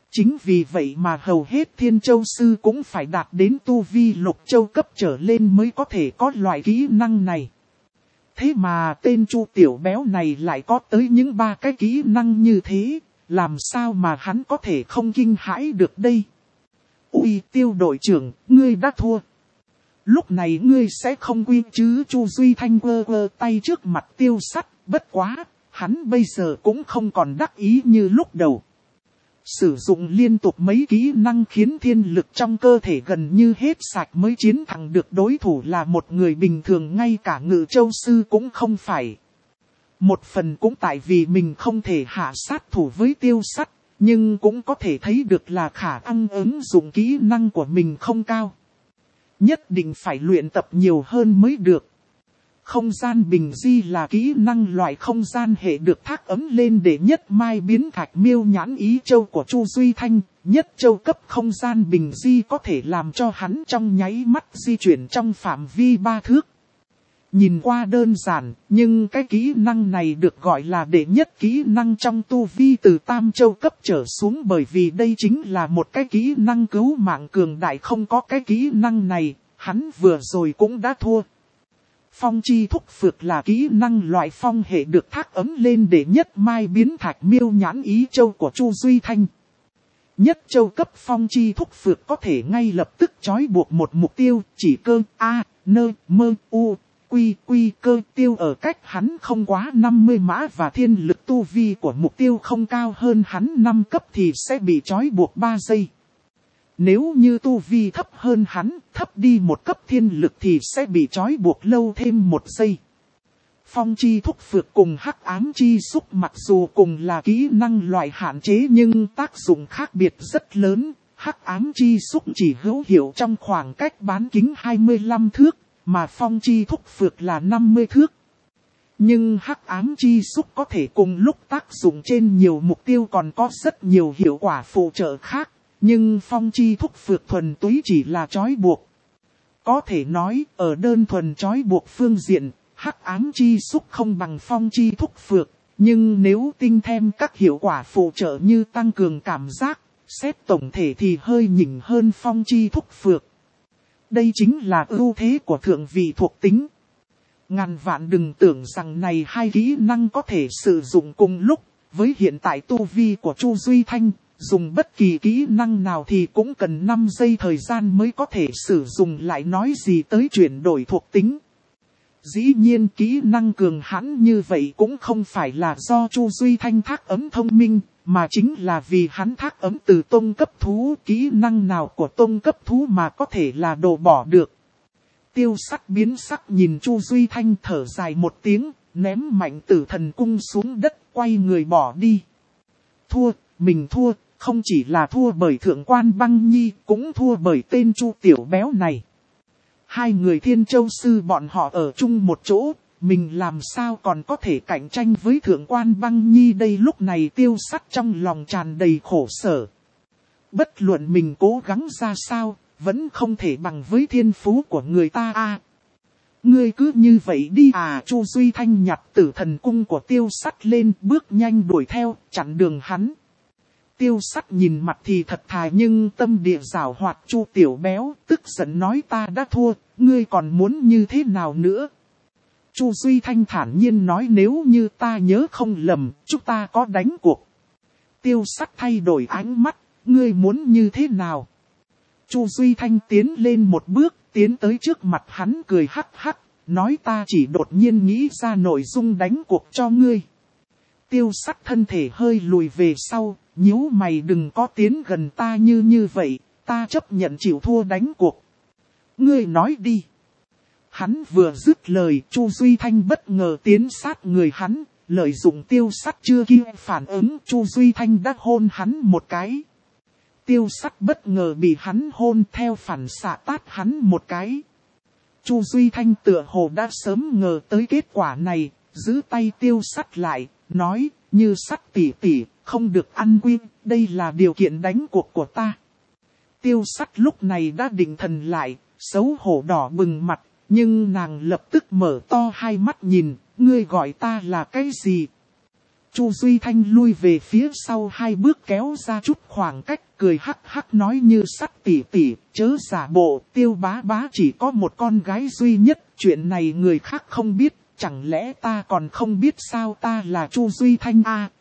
A: Chính vì vậy mà hầu hết Thiên Châu Sư cũng phải đạt đến tu vi Lục Châu cấp trở lên mới có thể có loại kỹ năng này. Thế mà tên Chu Tiểu Béo này lại có tới những 3 cái kỹ năng như thế, làm sao mà hắn có thể không kinh hãi được đây? Ui, Tiêu đội trưởng, ngươi đã thua. Lúc này ngươi sẽ không quy chứ? Chu Duy Thanh quơ tay trước mặt Tiêu Sắt, bất quá, hắn bây giờ cũng không còn đắc ý như lúc đầu. Sử dụng liên tục mấy kỹ năng khiến thiên lực trong cơ thể gần như hết sạch mới chiến thắng được đối thủ là một người bình thường, ngay cả Ngự Châu Sư cũng không phải. Một phần cũng tại vì mình không thể hạ sát thủ với Tiêu Sắt, nhưng cũng có thể thấy được là khả năng ứng dụng kỹ năng của mình không cao. Nhất định phải luyện tập nhiều hơn mới được. Không gian bình di là kỹ năng loại không gian hệ được thác ấm lên để nhất mai biến thạch miêu nhãn ý châu của Chu Duy Thanh. Nhất châu cấp không gian bình di có thể làm cho hắn trong nháy mắt di chuyển trong phạm vi 3 thước. Nhìn qua đơn giản, nhưng cái kỹ năng này được gọi là đệ nhất kỹ năng trong tu vi từ tam châu cấp trở xuống, bởi vì đây chính là một cái kỹ năng cứu mạng cường đại. Không có cái kỹ năng này, hắn vừa rồi cũng đã thua. Phong chi thúc phược là kỹ năng loại phong hệ được thác ấm lên để nhất mai biến thạch miêu nhãn ý châu của Chu Duy Thanh. Nhất châu cấp phong chi thúc phược có thể ngay lập tức trói buộc một mục tiêu, chỉ cơ A, nơ, mơ, u, quy cơ tiêu ở cách hắn không quá 50 mã và thiên lực tu vi của mục tiêu không cao hơn hắn 5 cấp thì sẽ bị trói buộc 3 giây. Nếu như tu vi thấp hơn hắn, thấp đi 1 cấp thiên lực thì sẽ bị trói buộc lâu thêm 1 giây. Phong chi thúc phược cùng hắc ám chi xúc mặc dù cùng là kỹ năng loại hạn chế nhưng tác dụng khác biệt rất lớn. Hắc ám chi xúc chỉ hữu hiệu trong khoảng cách bán kính 25 thước, mà phong chi thúc phược là 50 thước. Nhưng hắc ám chi xúc có thể cùng lúc tác dụng trên nhiều mục tiêu, còn có rất nhiều hiệu quả phụ trợ khác. Nhưng phong chi thúc phược thuần túy chỉ là trói buộc. Có thể nói, ở đơn thuần trói buộc phương diện, hắc ám chi xúc không bằng phong chi thúc phược. Nhưng nếu tinh thêm các hiệu quả phụ trợ như tăng cường cảm giác, xét tổng thể thì hơi nhỉnh hơn phong chi thúc phược. Đây chính là ưu thế của thượng vị thuộc tính. Ngàn vạn đừng tưởng rằng này 2 kỹ năng có thể sử dụng cùng lúc. Với hiện tại tu vi của Chu Duy Thanh, dùng bất kỳ kỹ năng nào thì cũng cần 5 giây thời gian mới có thể sử dụng, lại nói gì tới chuyển đổi thuộc tính. Dĩ nhiên kỹ năng cường hãn như vậy cũng không phải là do Chu Duy Thanh thác ấm thông minh, mà chính là vì hắn thác ấm từ tông cấp thú. Kỹ năng nào của tông cấp thú mà có thể là đổ bỏ được. Tiêu Sắt biến sắc nhìn Chu Duy Thanh thở dài một tiếng, ném mạnh Tử Thần Cung xuống đất, quay người bỏ đi. Thua, mình thua, không chỉ là thua bởi Thượng quan Băng Nhi, cũng thua bởi tên Chu Tiểu Béo này. 2 người Thiên Châu Sư bọn họ ở chung một chỗ, mình làm sao còn có thể cạnh tranh với Thượng quan Băng Nhi đây? Lúc này Tiêu Sắt trong lòng tràn đầy khổ sở. Bất luận mình cố gắng ra sao, vẫn không thể bằng với thiên phú của người ta a. Ngươi cứ như vậy đi à? Chu Duy Thanh nhặt Tử Thần Cung của Tiêu Sắt lên, bước nhanh đuổi theo, chặn đường hắn. Tiêu Sắt nhìn mặt thì thật thà nhưng tâm địa giảo hoạt Chu Tiểu Béo, tức giận nói ta đã thua, ngươi còn muốn như thế nào nữa? Chu Duy Thanh thản nhiên nói nếu như ta nhớ không lầm, chúng ta có đánh cuộc. Tiêu Sắt thay đổi ánh mắt, ngươi muốn như thế nào? Chu Duy Thanh tiến lên một bước, tiến tới trước mặt hắn cười hắc hắc, nói ta chỉ đột nhiên nghĩ ra nội dung đánh cuộc cho ngươi. Tiêu Sắt thân thể hơi lùi về sau, nhíu mày đừng có tiến gần ta như vậy, ta chấp nhận chịu thua đánh cuộc. Ngươi nói đi. Hắn vừa dứt lời, Chu Duy Thanh bất ngờ tiến sát người hắn, lợi dụng Tiêu Sắt chưa kịp phản ứng, Chu Duy Thanh đã hôn hắn một cái. Tiêu Sắt bất ngờ bị hắn hôn, theo phản xạ tát hắn một cái. Chu Duy Thanh tựa hồ đã sớm ngờ tới kết quả này, giữ tay Tiêu Sắt lại, nói, như Sắt tỷ tỷ, không được ăn quy, đây là điều kiện đánh cuộc của ta. Tiêu Sắt lúc này đã định thần lại, xấu hổ đỏ bừng mặt, nhưng nàng lập tức mở to hai mắt nhìn, ngươi gọi ta là cái gì? Chu Duy Thanh lui về phía sau 2 bước kéo ra chút khoảng cách, cười hắc hắc nói như sắt tỉ tỉ, chớ giả bộ, Tiêu bá bá chỉ có một con gái duy nhất, chuyện này người khác không biết, chẳng lẽ ta còn không biết sao? Ta là Chu Duy Thanh a?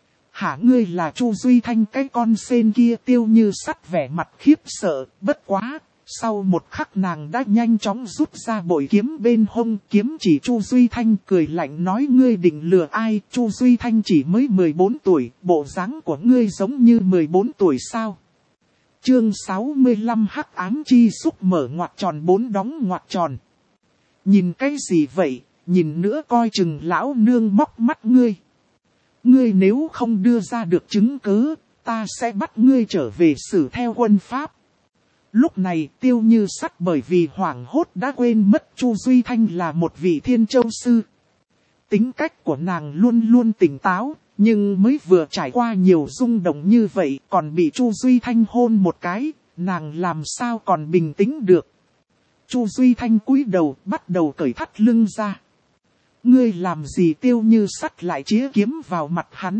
A: Hả, ngươi là Chu Duy Thanh cái con sên kia? Tiêu như sắt vẻ mặt khiếp sợ, bất quá. Sau một khắc nàng đã nhanh chóng rút ra bội kiếm bên hông, kiếm chỉ Chu Duy Thanh, cười lạnh nói ngươi định lừa ai? Chu Duy Thanh chỉ mới 14 tuổi, bộ dáng của ngươi giống như 14 tuổi sao? Chương 65 Hắc ám chi xúc mở ngoặc tròn 4 đóng ngoặc tròn. Nhìn cái gì vậy? Nhìn nữa coi chừng lão nương móc mắt ngươi. Ngươi nếu không đưa ra được chứng cứ, ta sẽ bắt ngươi trở về xử theo quân pháp. Lúc này Tiêu Như Sắt bởi vì hoảng hốt đã quên mất Chu Duy Thanh là một vị Thiên Châu sư. Tính cách của nàng luôn luôn tỉnh táo, nhưng mới vừa trải qua nhiều rung động như vậy còn bị Chu Duy Thanh hôn một cái, nàng làm sao còn bình tĩnh được. Chu Duy Thanh cúi đầu bắt đầu cởi thắt lưng ra. Ngươi làm gì? Tiêu Như Sắt lại chĩa kiếm vào mặt hắn.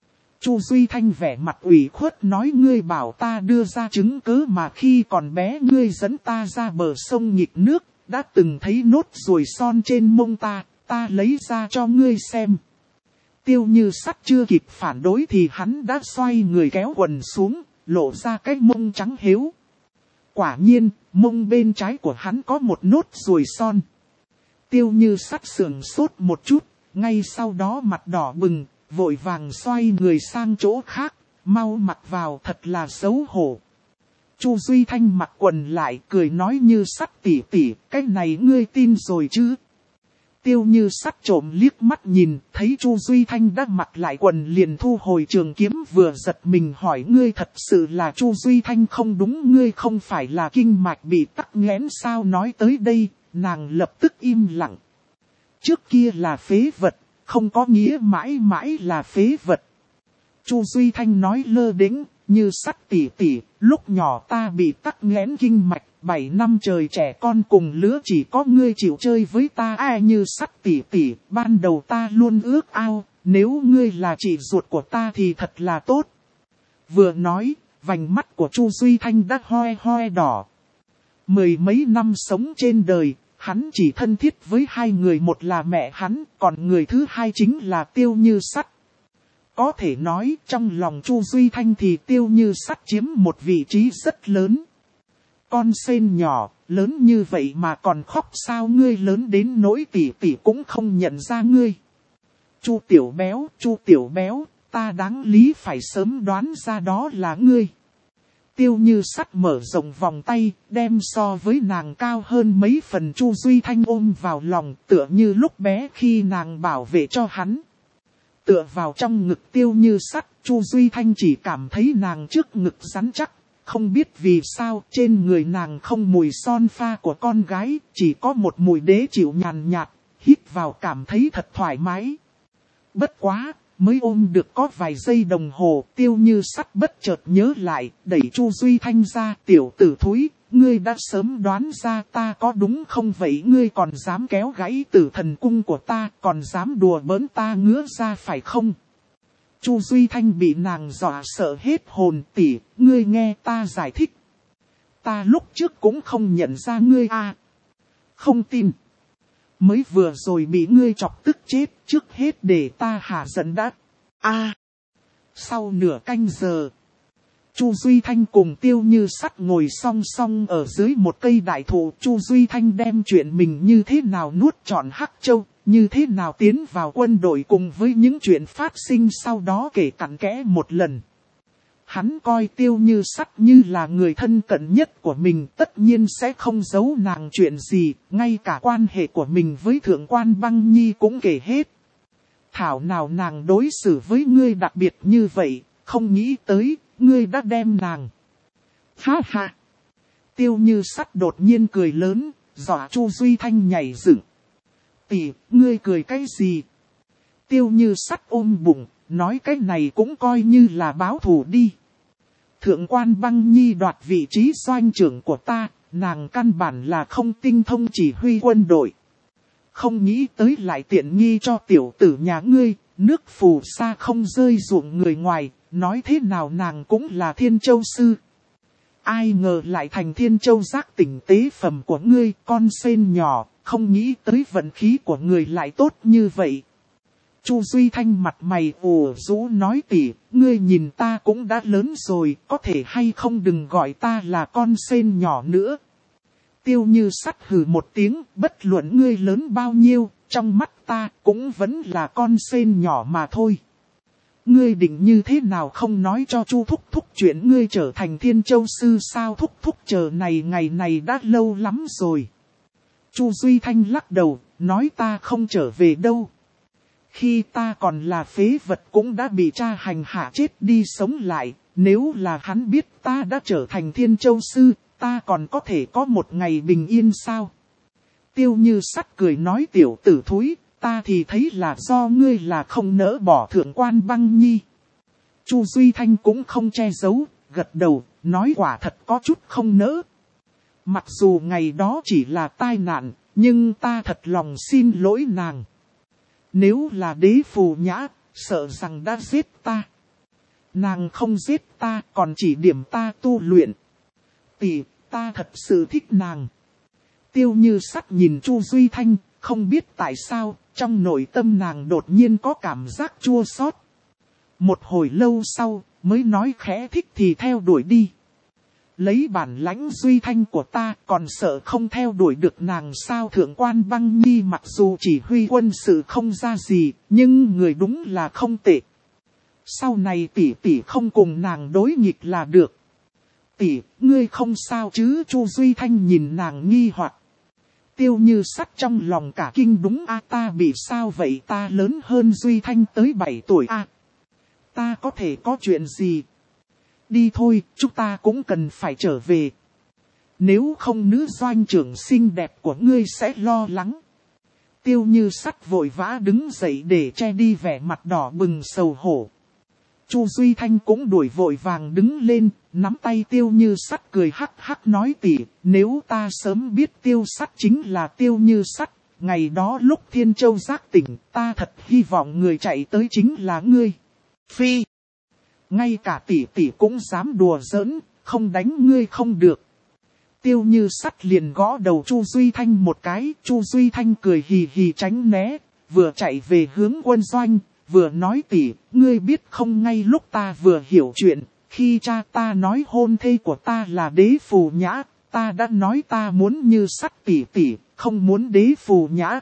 A: Chu Duy Thanh vẻ mặt ủy khuất nói ngươi bảo ta đưa ra chứng cứ mà khi còn bé ngươi dẫn ta ra bờ sông nghịch nước, đã từng thấy nốt ruồi son trên mông ta lấy ra cho ngươi xem. Tiêu Như Sắt chưa kịp phản đối thì hắn đã xoay người kéo quần xuống, lộ ra cái mông trắng hếu. Quả nhiên, mông bên trái của hắn có một nốt ruồi son. Tiêu Như Sắt sườn sốt một chút, ngay sau đó mặt đỏ bừng. Vội vàng xoay người sang chỗ khác, mau mặc vào, thật là xấu hổ. Chu Duy Thanh mặc quần lại cười nói Như Sắt tỉ tỉ, cái này ngươi tin rồi chứ? Tiêu Như Sắt trộm liếc mắt nhìn, thấy Chu Duy Thanh đã mặc lại quần liền thu hồi trường kiếm, vừa giật mình hỏi ngươi thật sự là Chu Duy Thanh không đúng, ngươi không phải là kinh mạch bị tắc nghẽn sao? Nói tới đây, nàng lập tức im lặng. Trước kia là phế vật. Không có nghĩa mãi mãi là phế vật. Chu Duy Thanh nói lơ đễnh, Như Sắt tỉ tỉ, lúc nhỏ ta bị tắc nghẽn kinh mạch, 7 năm trời trẻ con cùng lứa chỉ có ngươi chịu chơi với ta. Ai Như Sắt tỉ tỉ, ban đầu ta luôn ước ao, nếu ngươi là chị ruột của ta thì thật là tốt. Vừa nói, vành mắt của Chu Duy Thanh đã hoe hoe đỏ. 10 mấy năm sống trên đời. Hắn chỉ thân thiết với 2 người, một là mẹ hắn, còn người thứ hai chính là Tiêu Như Sắt. Có thể nói trong lòng Chu Duy Thanh thì Tiêu Như Sắt chiếm một vị trí rất lớn. Con sên nhỏ, lớn như vậy mà còn khóc sao? Ngươi lớn đến nỗi tỉ tỉ cũng không nhận ra ngươi. Chu Tiểu Béo, ta đáng lý phải sớm đoán ra đó là ngươi. Tiêu Như Sắt mở rộng vòng tay, đem so với nàng cao hơn mấy phần Chu Duy Thanh ôm vào lòng, tựa như lúc bé khi nàng bảo vệ cho hắn. Tựa vào trong ngực Tiêu Như Sắt, Chu Duy Thanh chỉ cảm thấy nàng trước ngực rắn chắc, không biết vì sao trên người nàng không mùi son pha của con gái, chỉ có một mùi đế chịu nhàn nhạt, hít vào cảm thấy thật thoải mái. Bất quá! Mới ôm được có vài giây đồng hồ, Tiêu Như Sắt bất chợt nhớ lại, đẩy Chu Duy Thanh ra, tiểu tử thúi, ngươi đã sớm đoán ra ta có đúng không vậy? Ngươi còn dám kéo gãy Tử Thần Cung của ta, còn dám đùa bỡn ta ngứa ra phải không? Chu Duy Thanh bị nàng dọa sợ hết hồn. Tỷ, ngươi nghe ta giải thích. Ta lúc trước cũng không nhận ra ngươi à. Không tin. Mới vừa rồi bị ngươi chọc tức chết, trước hết để ta hả giận đã. Sau nửa canh giờ, Chu Duy Thanh cùng Tiêu Như Sắt ngồi song song ở dưới một cây đại thụ. Chu Duy Thanh đem chuyện mình như thế nào nuốt trọn Hắc Châu, như thế nào tiến vào quân đội cùng với những chuyện phát sinh sau đó kể cặn kẽ một lần. Hắn coi Tiêu Như Sắt như là người thân cận nhất của mình, tất nhiên sẽ không giấu nàng chuyện gì, ngay cả quan hệ của mình với Thượng quan Băng Nhi cũng kể hết. Thảo nào nàng đối xử với ngươi đặc biệt như vậy, không nghĩ tới, ngươi đã đem nàng. Ha ha! Tiêu Như Sắt đột nhiên cười lớn, dọa Chu Duy Thanh nhảy dựng. Tỷ, ngươi cười cái gì? Tiêu Như Sắt ôm bụng, nói cái này cũng coi như là báo thù đi. Thượng quan Băng Nhi đoạt vị trí doanh trưởng của ta, nàng căn bản là không tinh thông chỉ huy quân đội. Không nghĩ tới lại tiện nghi cho tiểu tử nhà ngươi, nước phù sa không rơi ruộng người ngoài, nói thế nào nàng cũng là Thiên Châu sư. Ai ngờ lại thành Thiên Châu giác tỉnh tế phẩm của ngươi, con sên nhỏ, không nghĩ tới vận khí của người lại tốt như vậy. Chu Duy Thanh mặt mày ủ rũ nói tỉ, ngươi nhìn ta cũng đã lớn rồi, có thể hay không đừng gọi ta là con sên nhỏ nữa. Tiêu Như Sắt hừ một tiếng, bất luận ngươi lớn bao nhiêu, trong mắt ta cũng vẫn là con sên nhỏ mà thôi. Ngươi định như thế nào không nói cho Chu Thúc Thúc chuyện ngươi trở thành Thiên Châu sư sao? Thúc Thúc chờ ngày này đã lâu lắm rồi. Chu Duy Thanh lắc đầu, nói ta không trở về đâu. Khi ta còn là phế vật cũng đã bị cha hành hạ chết đi sống lại, nếu là hắn biết ta đã trở thành Thiên Châu sư, ta còn có thể có một ngày bình yên sao? Tiêu Như Sắt cười nói tiểu tử thúi, ta thì thấy là do ngươi là không nỡ bỏ Thượng Quan Băng Nhi. Chu Duy Thanh cũng không che giấu, gật đầu, nói quả thật có chút không nỡ. Mặc dù ngày đó chỉ là tai nạn, nhưng ta thật lòng xin lỗi nàng. Nếu là Đế Phù Nhã, sợ rằng đã giết ta. Nàng không giết ta, còn chỉ điểm ta tu luyện. Tỷ, ta thật sự thích nàng. Tiêu Như Sắt nhìn Chu Duy Thanh, không biết tại sao, trong nội tâm nàng đột nhiên có cảm giác chua xót. Một hồi lâu sau, mới nói khẽ thích thì theo đuổi đi. Lấy bản lãnh Duy Thanh của ta, còn sợ không theo đuổi được nàng sao? Thượng Quan Băng Nhi mặc dù chỉ huy quân sự không ra gì, nhưng người đúng là không tệ. Sau này tỷ tỷ không cùng nàng đối nghịch là được. Tỷ, ngươi không sao chứ? Chu Duy Thanh nhìn nàng nghi hoặc. Tiêu Như Sắt trong lòng cả kinh, đúng a, ta bị sao vậy? Ta lớn hơn Duy Thanh tới 7 tuổi a. Ta có thể có chuyện gì? Đi thôi, chúng ta cũng cần phải trở về. Nếu không nữ doanh trưởng xinh đẹp của ngươi sẽ lo lắng. Tiêu Như Sắt vội vã đứng dậy để che đi vẻ mặt đỏ bừng sầu hổ. Chu Duy Thanh cũng đuổi vội vàng đứng lên, nắm tay Tiêu Như Sắt cười hắc hắc nói tỉ, nếu ta sớm biết Tiêu Sắt chính là Tiêu Như Sắt, ngày đó lúc Thiên Châu giác tỉnh, ta thật hy vọng người chạy tới chính là ngươi. Phi, ngay cả tỷ tỷ cũng dám đùa giỡn, không đánh ngươi không được. Tiêu Như Sắt liền gõ đầu Chu Duy Thanh một cái, Chu Duy Thanh cười hì hì tránh né, vừa chạy về hướng quân doanh. Vừa nói tỉ, ngươi biết không, ngay lúc ta vừa hiểu chuyện, khi cha ta nói hôn thê của ta là Đế Phù Nhã, ta đã nói ta muốn Như Sắt tỷ tỷ, không muốn Đế Phù Nhã.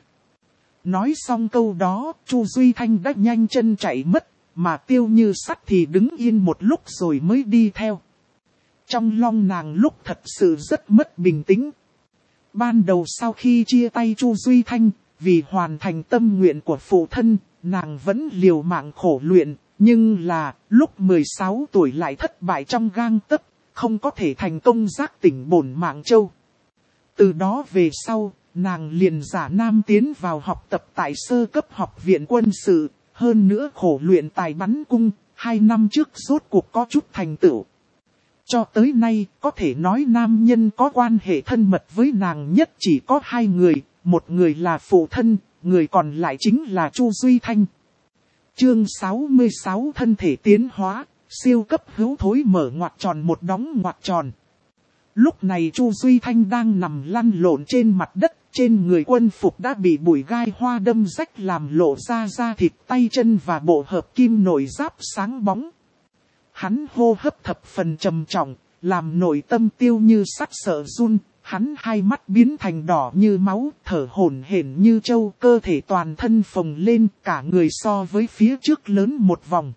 A: Nói xong câu đó, Chu Duy Thanh đã nhanh chân chạy mất, mà Tiêu Như Sắt thì đứng yên một lúc rồi mới đi theo. Trong lòng nàng lúc thật sự rất mất bình tĩnh. Ban đầu sau khi chia tay Chu Duy Thanh, vì hoàn thành tâm nguyện của phụ thân, nàng vẫn liều mạng khổ luyện, nhưng là lúc 16 tuổi lại thất bại trong gang tấc, không có thể thành công giác tỉnh bổn mạng châu. Từ đó về sau, nàng liền giả nam tiến vào học tập tại sơ cấp học viện quân sự, hơn nữa khổ luyện tài bắn cung, 2 năm trước rốt cuộc có chút thành tựu. Cho tới nay, có thể nói nam nhân có quan hệ thân mật với nàng nhất chỉ có 2 người, một người là phụ thân, người còn lại chính là Chu Duy Thanh. Chương 66 thân thể tiến hóa, siêu cấp hữu thối mở ngoặc tròn một đóng ngoặc tròn. Lúc này Chu Duy Thanh đang nằm lăn lộn trên mặt đất, trên người quân phục đã bị bụi gai hoa đâm rách làm lộ ra da thịt tay chân và bộ hợp kim nội giáp sáng bóng. Hắn hô hấp thập phần trầm trọng, làm nội tâm Tiêu Như Sắt sợ run. Hắn hai mắt biến thành đỏ như máu, thở hổn hển như trâu, cơ thể toàn thân phồng lên, cả người so với phía trước lớn một vòng.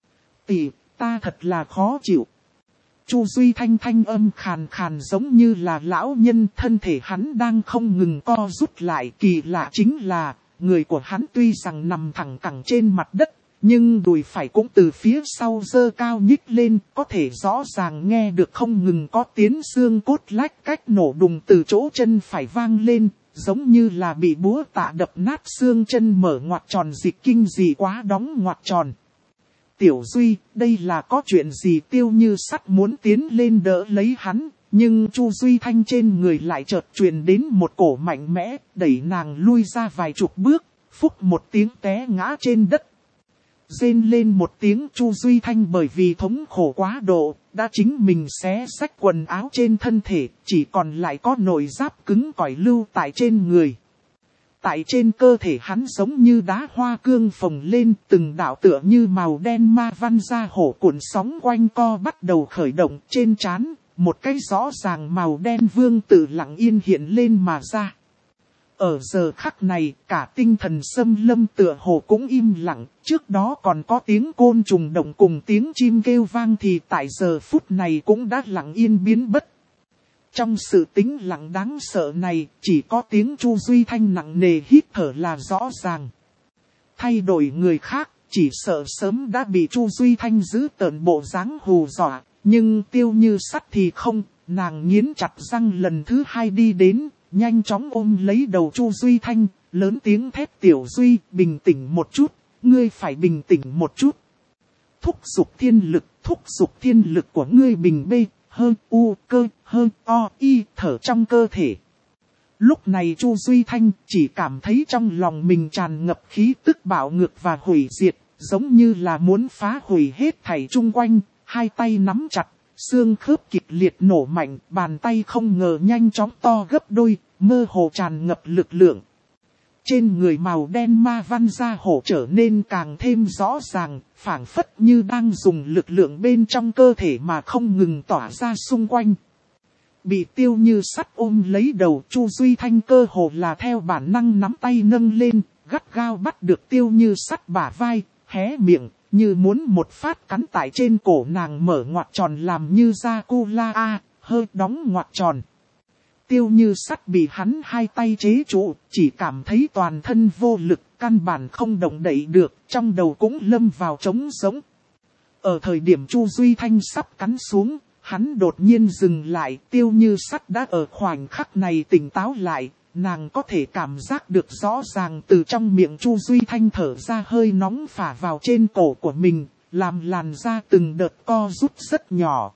A: Tỷ, ta thật là khó chịu. Chu Duy Thanh thanh âm khàn khàn giống như là lão nhân, thân thể hắn đang không ngừng co rút lại. Kỳ lạ chính là, người của hắn tuy rằng nằm thẳng cẳng trên mặt đất, nhưng đùi phải cũng từ phía sau giơ cao nhích lên, có thể rõ ràng nghe được không ngừng có tiếng xương cốt lách cách nổ đùng từ chỗ chân phải vang lên, giống như là bị búa tạ đập nát xương chân. Mở ngoặc tròn dịch kinh gì quá đóng ngoặc tròn. Tiểu Duy, đây là có chuyện gì? Tiêu Như Sắt muốn tiến lên đỡ lấy hắn, nhưng Chu Duy Thanh trên người lại chợt truyền đến một cổ mạnh mẽ, đẩy nàng lui ra vài chục bước, phúc một tiếng té ngã trên đất. rên lên một tiếng. Chu Duy Thanh bởi vì thống khổ quá độ, đã chính mình xé rách quần áo trên thân thể, chỉ còn lại có nội giáp cứng cỏi lưu tại trên người. Tại trên cơ thể hắn giống như đá hoa cương phồng lên, từng đạo tựa như màu đen ma văn ra hổ cuộn sóng quanh co bắt đầu khởi động. Trên trán, một cái rõ ràng màu đen vương tử lặng yên hiện lên mà ra. Ở giờ khắc này, cả tinh thần xâm lâm tựa hồ cũng im lặng, trước đó còn có tiếng côn trùng động cùng tiếng chim kêu vang thì tại giờ phút này cũng đã lặng yên biến mất. Trong sự tĩnh lặng đáng sợ này, chỉ có tiếng Chu Duy Thanh nặng nề hít thở là rõ ràng. Thay đổi người khác, chỉ sợ sớm đã bị Chu Duy Thanh giữ tợn bộ dáng hù dọa, nhưng Tiêu Như Sắt thì không, nàng nghiến chặt răng lần thứ hai đi đến, nhanh chóng ôm lấy đầu Chu Duy Thanh, lớn tiếng thét Tiểu Duy, bình tĩnh một chút, ngươi phải bình tĩnh một chút. Thúc giục thiên lực của ngươi bình bê. Hơn u cơ hơn o y thở trong cơ thể. Lúc này Chu Duy Thanh chỉ cảm thấy trong lòng mình tràn ngập khí tức bạo ngược và hủy diệt, giống như là muốn phá hủy hết thảy chung quanh, hai tay nắm chặt, xương khớp kịch liệt nổ mạnh, bàn tay không ngờ nhanh chóng to gấp đôi, mơ hồ tràn ngập lực lượng. Trên người màu đen ma văn da hổ trở nên càng thêm rõ ràng, phảng phất như đang dùng lực lượng bên trong cơ thể mà không ngừng tỏa ra xung quanh. Bị Tiêu Như Sắt ôm lấy đầu, Chu Duy Thanh cơ hồ là theo bản năng nắm tay nâng lên, gắt gao bắt được Tiêu Như Sắt bả vai, hé miệng, như muốn một phát cắn tại trên cổ nàng mở ngoặc tròn làm như Dracula, hơi đóng ngoặc tròn. Tiêu Như Sắt bị hắn hai tay chế trụ, chỉ cảm thấy toàn thân vô lực, căn bản không động đậy được, trong đầu cũng lâm vào trống rỗng. Ở thời điểm Chu Duy Thanh sắp cắn xuống, hắn đột nhiên dừng lại. Tiêu Như Sắt đã ở khoảnh khắc này tỉnh táo lại, nàng có thể cảm giác được rõ ràng từ trong miệng Chu Duy Thanh thở ra hơi nóng phả vào trên cổ của mình, làm làn da từng đợt co rút rất nhỏ.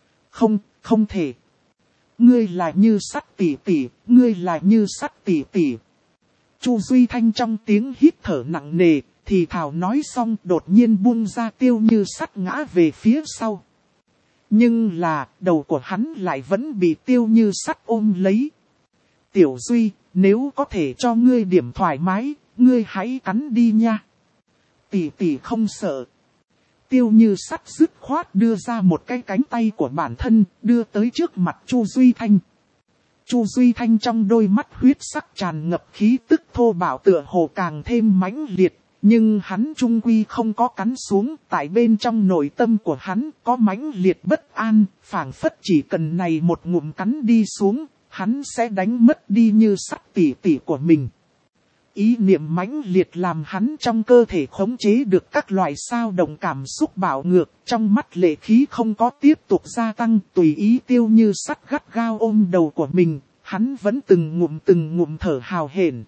A: Không thể. Ngươi là Như Sắt tỷ tỷ, ngươi là Như Sắt tỷ tỷ. Chu Duy Thanh trong tiếng hít thở nặng nề, thì thào nói xong đột nhiên buông ra Tiêu Như Sắt ngã về phía sau. Nhưng là, đầu của hắn lại vẫn bị Tiêu Như Sắt ôm lấy. Tiểu Duy, nếu có thể cho ngươi điểm thoải mái, ngươi hãy cắn đi nha. Tỷ tỷ không sợ. Tiêu Như Sắt dứt khoát đưa ra một cái cánh tay của bản thân, đưa tới trước mặt Chu Duy Thanh. Chu Duy Thanh trong đôi mắt huyết sắc tràn ngập khí tức thô bạo tựa hồ càng thêm mãnh liệt, nhưng hắn chung quy không có cắn xuống. Tại bên trong nội tâm của hắn có mãnh liệt bất an, phảng phất chỉ cần này một ngụm cắn đi xuống, hắn sẽ đánh mất đi Như Sắt tỷ tỷ của mình. Ý niệm mãnh liệt làm hắn trong cơ thể khống chế được các loại sao động cảm xúc bạo ngược, trong mắt lệ khí không có tiếp tục gia tăng, tùy ý Tiêu Như Sắt gắt gao ôm đầu của mình, hắn vẫn từng ngụm thở hào hển.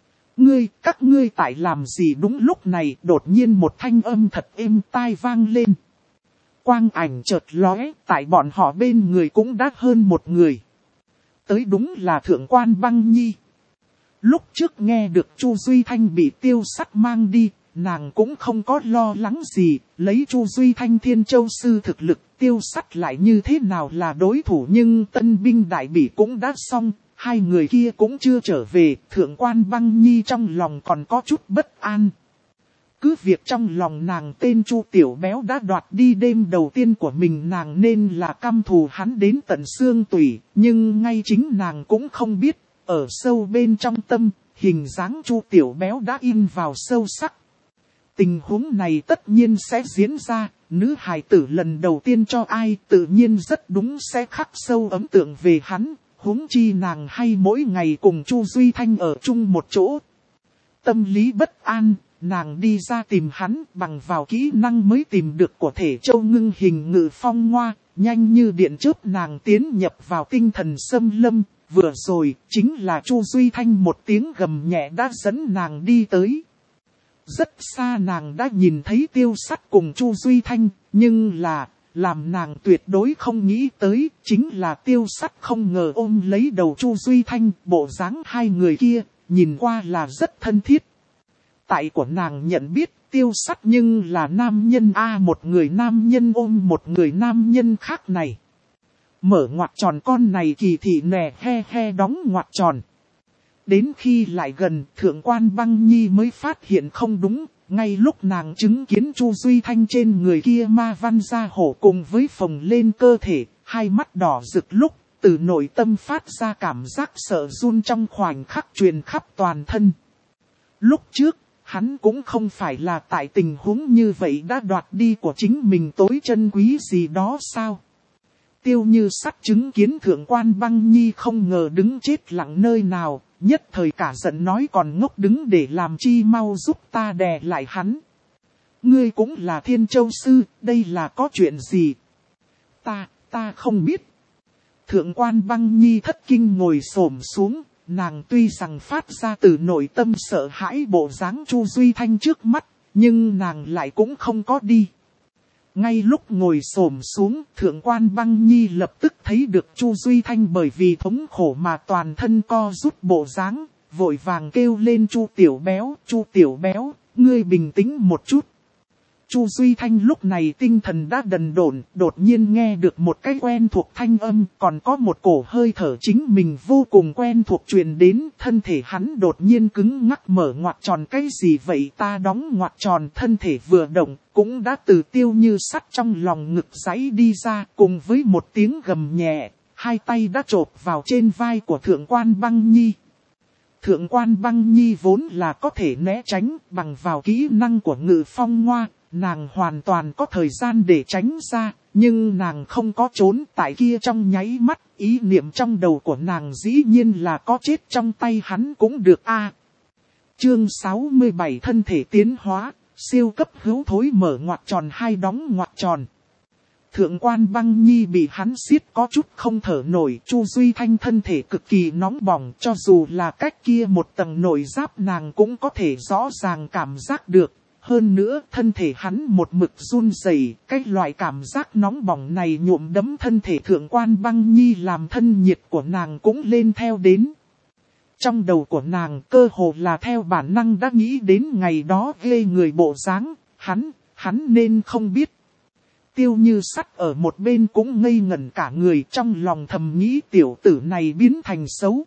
A: Các ngươi tại làm gì? Đúng lúc này đột nhiên một thanh âm thật êm tai vang lên. Quang ảnh chợt lóe, tại bọn họ bên người cũng đã hơn một người. Tới đúng là Thượng quan Băng Nhi. Lúc trước nghe được Chu Duy Thanh bị Tiêu Sắt mang đi, nàng cũng không có lo lắng gì, lấy Chu Duy Thanh Thiên Châu Sư thực lực, Tiêu Sắt lại như thế nào là đối thủ, nhưng tân binh đại bỉ cũng đã xong, hai người kia cũng chưa trở về, Thượng quan Băng Nhi trong lòng còn có chút bất an. Cứ việc trong lòng nàng tên Chu Tiểu Béo đã đoạt đi đêm đầu tiên của mình, nàng nên là căm thù hắn đến tận xương tủy, nhưng ngay chính nàng cũng không biết. Ở sâu bên trong tâm, hình dáng Chu Tiểu Béo đã in vào sâu sắc. Tình huống này tất nhiên sẽ diễn ra, nữ hài tử lần đầu tiên cho ai tự nhiên rất đúng sẽ khắc sâu ấn tượng về hắn, huống chi nàng hay mỗi ngày cùng Chu Duy Thanh ở chung một chỗ. Tâm lý bất an, nàng đi ra tìm hắn bằng vào kỹ năng mới tìm được của thể châu ngưng hình ngự phong ngoa, nhanh như điện chớp nàng tiến nhập vào tinh thần xâm lâm. Vừa rồi, chính là Chu Duy Thanh một tiếng gầm nhẹ đã dẫn nàng đi tới. Rất xa nàng đã nhìn thấy Tiêu Sắt cùng Chu Duy Thanh, nhưng là, làm nàng tuyệt đối không nghĩ tới, chính là Tiêu Sắt không ngờ ôm lấy đầu Chu Duy Thanh, bộ dáng hai người kia, nhìn qua là rất thân thiết. Tại của nàng nhận biết, Tiêu Sắt nhưng là nam nhân một người nam nhân ôm một người nam nhân khác này. Mở ngoặc tròn con này kỳ thị nè he đóng ngoặc tròn. Đến khi lại gần, Thượng quan Băng Nhi mới phát hiện không đúng, ngay lúc nàng chứng kiến Chu Duy Thanh trên người kia ma văn ra hổ cùng với phồng lên cơ thể, hai mắt đỏ rực lúc, từ nội tâm phát ra cảm giác sợ run trong khoảnh khắc truyền khắp toàn thân. Lúc trước, hắn cũng không phải là tại tình huống như vậy đã đoạt đi của chính mình tối chân quý gì đó sao? Tiêu Như Sắt chứng kiến Thượng quan Băng Nhi không ngờ đứng chết lặng nơi nào, nhất thời cả giận nói còn ngốc đứng để làm chi, mau giúp ta đè lại hắn. Ngươi cũng là Thiên Châu Sư, đây là có chuyện gì? Ta không biết. Thượng quan Băng Nhi thất kinh ngồi xổm xuống, nàng tuy rằng phát ra từ nội tâm sợ hãi bộ dáng Chu Duy Thanh trước mắt, nhưng nàng lại cũng không có đi. Ngay lúc ngồi xổm xuống, Thượng quan Băng Nhi lập tức thấy được Chu Duy Thanh bởi vì thống khổ mà toàn thân co rút bộ dáng, vội vàng kêu lên Chu Tiểu Béo, ngươi bình tĩnh một chút. Chu Duy Thanh lúc này tinh thần đã đần độn, đột nhiên nghe được một cái quen thuộc thanh âm, còn có một cổ hơi thở chính mình vô cùng quen thuộc truyền đến, thân thể hắn đột nhiên cứng ngắc mở ngoặc tròn. Cái gì vậy? Ta đóng ngoặc tròn. Thân thể vừa động, cũng đã từ Tiêu Như Sắt trong lòng ngực giãy đi ra, cùng với một tiếng gầm nhẹ, hai tay đã chộp vào trên vai của Thượng quan Băng Nhi. Thượng quan Băng Nhi vốn là có thể né tránh, bằng vào kỹ năng của Ngự Phong Ngoa. Nàng hoàn toàn có thời gian để tránh ra, nhưng nàng không có trốn. Tại kia trong nháy mắt, ý niệm trong đầu của nàng dĩ nhiên là có chết trong tay hắn cũng được Chương 67 thân thể tiến hóa, siêu cấp hữu thối mở ngoặc tròn hai đóng ngoặc tròn. Thượng quan Băng Nhi bị hắn siết có chút không thở nổi. Chu Duy Thanh thân thể cực kỳ nóng bỏng, cho dù là cách kia một tầng nội giáp nàng cũng có thể rõ ràng cảm giác được. Hơn nữa, thân thể hắn một mực run rẩy, cái loại cảm giác nóng bỏng này nhuộm đẫm thân thể Thượng quan Băng Nhi, làm thân nhiệt của nàng cũng lên theo đến. Trong đầu của nàng cơ hồ là theo bản năng đã nghĩ đến ngày đó ghê người bộ dáng, hắn nên không biết. Tiêu Như Sắt ở một bên cũng ngây ngẩn cả người, trong lòng thầm nghĩ tiểu tử này biến thành xấu.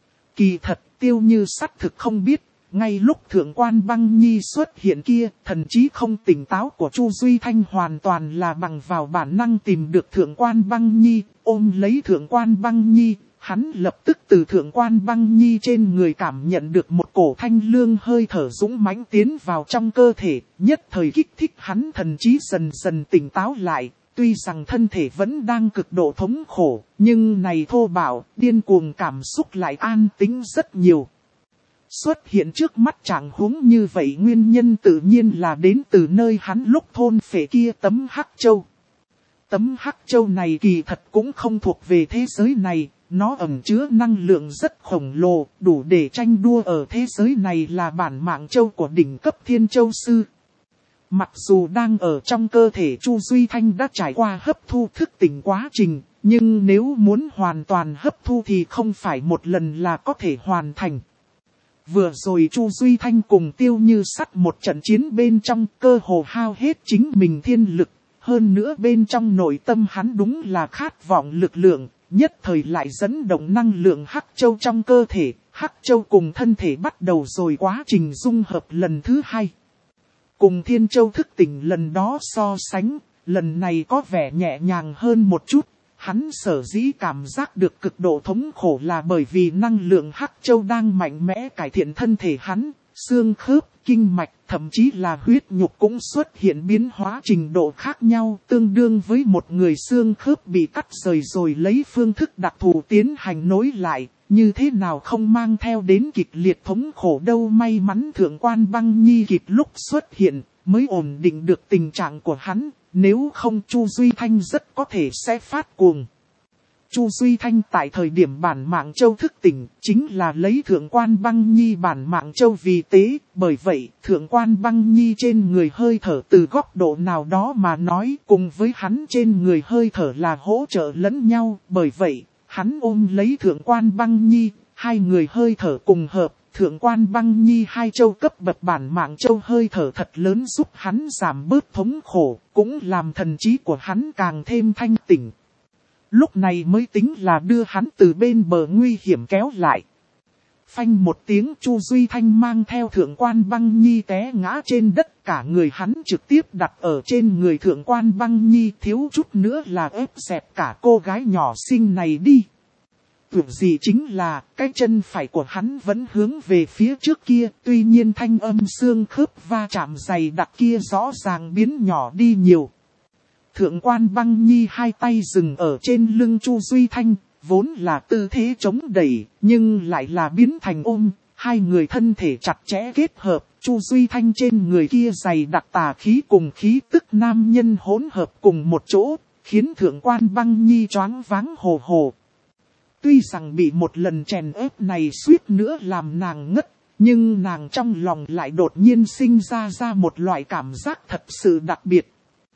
A: Kỳ thật, Tiêu Như Sắt thực không biết. Ngay lúc Thượng quan Băng Nhi xuất hiện kia, thần trí không tỉnh táo của Chu Duy Thanh hoàn toàn là bằng vào bản năng tìm được Thượng quan Băng Nhi, ôm lấy Thượng quan Băng Nhi. Hắn lập tức từ Thượng quan Băng Nhi trên người cảm nhận được một cổ thanh lương hơi thở dũng mãnh tiến vào trong cơ thể, nhất thời kích thích hắn thần trí dần dần tỉnh táo lại. Tuy rằng thân thể vẫn đang cực độ thống khổ, nhưng này thô bạo, điên cuồng cảm xúc lại an tĩnh rất nhiều. Xuất hiện trước mắt trạng huống như vậy nguyên nhân tự nhiên là đến từ nơi hắn lúc thôn phệ kia tấm hắc châu. Tấm hắc châu này kỳ thật cũng không thuộc về thế giới này, nó ẩn chứa năng lượng rất khổng lồ, đủ để tranh đua ở thế giới này là bản mạng châu của đỉnh cấp Thiên Châu Sư. Mặc dù đang ở trong cơ thể Chu Duy Thanh đã trải qua hấp thu thức tỉnh quá trình, nhưng nếu muốn hoàn toàn hấp thu thì không phải một lần là có thể hoàn thành. Vừa rồi Chu Duy Thanh cùng Tiêu Như Sắt một trận chiến bên trong cơ hồ hao hết chính mình thiên lực. Hơn nữa bên trong nội tâm hắn đúng là khát vọng lực lượng, nhất thời lại dẫn động năng lượng hắc châu trong cơ thể. Hắc châu cùng thân thể bắt đầu rồi quá trình dung hợp lần thứ hai. Cùng Thiên Châu thức tỉnh lần đó so sánh, lần này có vẻ nhẹ nhàng hơn một chút. Hắn sở dĩ cảm giác được cực độ thống khổ là bởi vì năng lượng hắc châu đang mạnh mẽ cải thiện thân thể hắn, xương khớp, kinh mạch, thậm chí là huyết nhục cũng xuất hiện biến hóa trình độ khác nhau, tương đương với một người xương khớp bị cắt rời rồi lấy phương thức đặc thù tiến hành nối lại, như thế nào không mang theo đến kịch liệt thống khổ đâu. May mắn Thượng quan Băng Nhi kịp lúc xuất hiện, mới ổn định được tình trạng của hắn. Nếu không Chu Duy Thanh rất có thể sẽ phát cuồng. Chu Duy Thanh tại thời điểm bản mạng châu thức tỉnh chính là lấy Thượng quan Băng Nhi bản mạng châu vì tế. Bởi vậy Thượng quan Băng Nhi trên người hơi thở từ góc độ nào đó mà nói cùng với hắn trên người hơi thở là hỗ trợ lẫn nhau. Bởi vậy hắn ôm lấy Thượng quan Băng Nhi, hai người hơi thở cùng hợp, Thượng quan Băng Nhi 2 châu cấp bậc bản mạng châu hơi thở thật lớn giúp hắn giảm bớt thống khổ, cũng làm thần trí của hắn càng thêm thanh tỉnh. Lúc này mới tính là đưa hắn từ bên bờ nguy hiểm kéo lại. Phanh một tiếng, Chu Duy Thanh mang theo Thượng quan Băng Nhi té ngã trên đất, cả người hắn trực tiếp đặt ở trên người Thượng quan Băng Nhi, thiếu chút nữa là ép xẹp cả cô gái nhỏ xinh này đi. Việc gì chính là, cái chân phải của hắn vẫn hướng về phía trước kia, tuy nhiên thanh âm xương khớp va chạm dày đặc kia rõ ràng biến nhỏ đi nhiều. Thượng quan Băng Nhi 2 tay dừng ở trên lưng Chu Duy Thanh, vốn là tư thế chống đẩy, nhưng lại là biến thành ôm, 2 người thân thể chặt chẽ kết hợp, Chu Duy Thanh trên người kia dày đặc tà khí cùng khí tức nam nhân hỗn hợp cùng một chỗ, khiến Thượng quan Băng Nhi choáng váng hồ hồ. Tuy rằng bị một lần chèn ép này suýt nữa làm nàng ngất, nhưng nàng trong lòng lại đột nhiên sinh ra một loại cảm giác thật sự đặc biệt.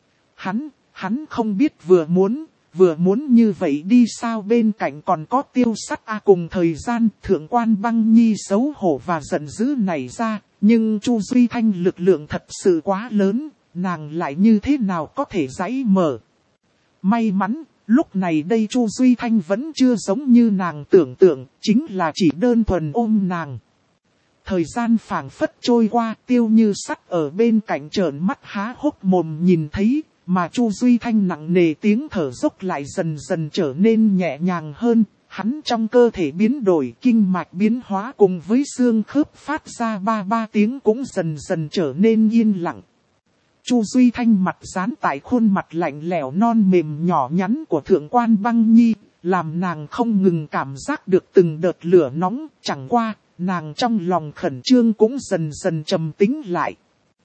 A: Hắn không biết vừa muốn như vậy đi sao, bên cạnh còn có Tiêu Sắt cùng thời gian. Thượng quan Băng Nhi xấu hổ và giận dữ nảy ra, nhưng Chu Duy Thanh lực lượng thật sự quá lớn, nàng lại như thế nào có thể giãy mở. May mắn, lúc này đây Chu Duy Thanh vẫn chưa giống như nàng tưởng tượng, chính là chỉ đơn thuần ôm nàng. Thời gian phảng phất trôi qua, Tiêu Như Sắt ở bên cạnh trợn mắt há hốc mồm nhìn thấy, mà Chu Duy Thanh nặng nề tiếng thở dốc lại dần dần trở nên nhẹ nhàng hơn, hắn trong cơ thể biến đổi, kinh mạch biến hóa cùng với xương khớp phát ra ba tiếng cũng dần dần trở nên yên lặng. Chu Duy Thanh mặt dán tại khuôn mặt lạnh lẽo non mềm nhỏ nhắn của Thượng quan Băng Nhi, làm nàng không ngừng cảm giác được từng đợt lửa nóng, chẳng qua, nàng trong lòng khẩn trương cũng dần dần trầm tĩnh lại.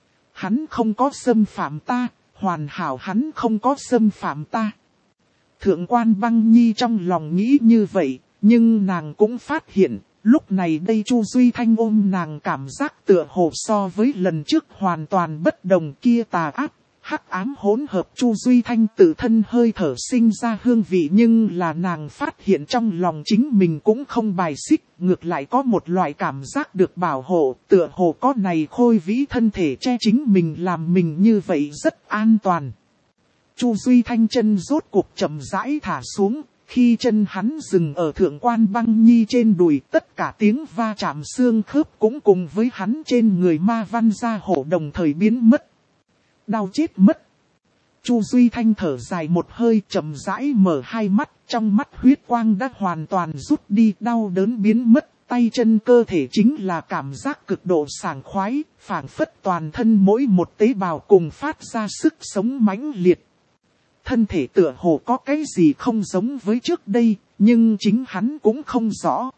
A: Hắn không có xâm phạm ta, hoàn hảo hắn không có xâm phạm ta. Thượng quan Băng Nhi trong lòng nghĩ như vậy, nhưng nàng cũng phát hiện, lúc này đây Chu Duy Thanh ôm nàng cảm giác tựa hồ so với lần trước hoàn toàn bất đồng, kia tà ác, hắc ám hỗn hợp. Chu Duy Thanh tự thân hơi thở sinh ra hương vị, nhưng là nàng phát hiện trong lòng chính mình cũng không bài xích, ngược lại có một loại cảm giác được bảo hộ, tựa hồ có này khôi vĩ thân thể che chính mình làm mình như vậy rất an toàn. Chu Duy Thanh chân rốt cuộc chậm rãi thả xuống, khi chân hắn dừng ở Thượng quan Băng Nhi trên đùi, tất cả tiếng va chạm xương khớp cũng cùng với hắn trên người ma văn gia hổ đồng thời biến mất. Đau chết mất. Chu Duy Thanh thở dài một hơi, chậm rãi mở 2 mắt, trong mắt huyết quang đã hoàn toàn rút đi, đau đớn biến mất, tay chân cơ thể chính là cảm giác cực độ sảng khoái, phảng phất toàn thân mỗi một tế bào cùng phát ra sức sống mãnh liệt. Thân thể tựa hồ có cái gì không giống với trước đây, nhưng chính hắn cũng không rõ.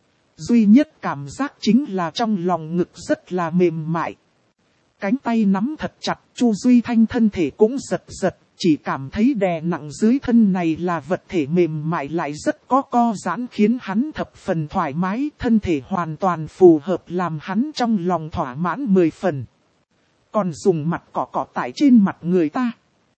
A: Duy nhất cảm giác chính là trong lòng ngực rất là mềm mại. Cánh tay nắm thật chặt, Chu Duy Thanh thân thể cũng giật giật, chỉ cảm thấy đè nặng dưới thân này là vật thể mềm mại lại rất có co giãn, khiến hắn thập phần thoải mái, thân thể hoàn toàn phù hợp làm hắn trong lòng thỏa mãn 10 phần. Còn dùng mặt cọ tại trên mặt người ta.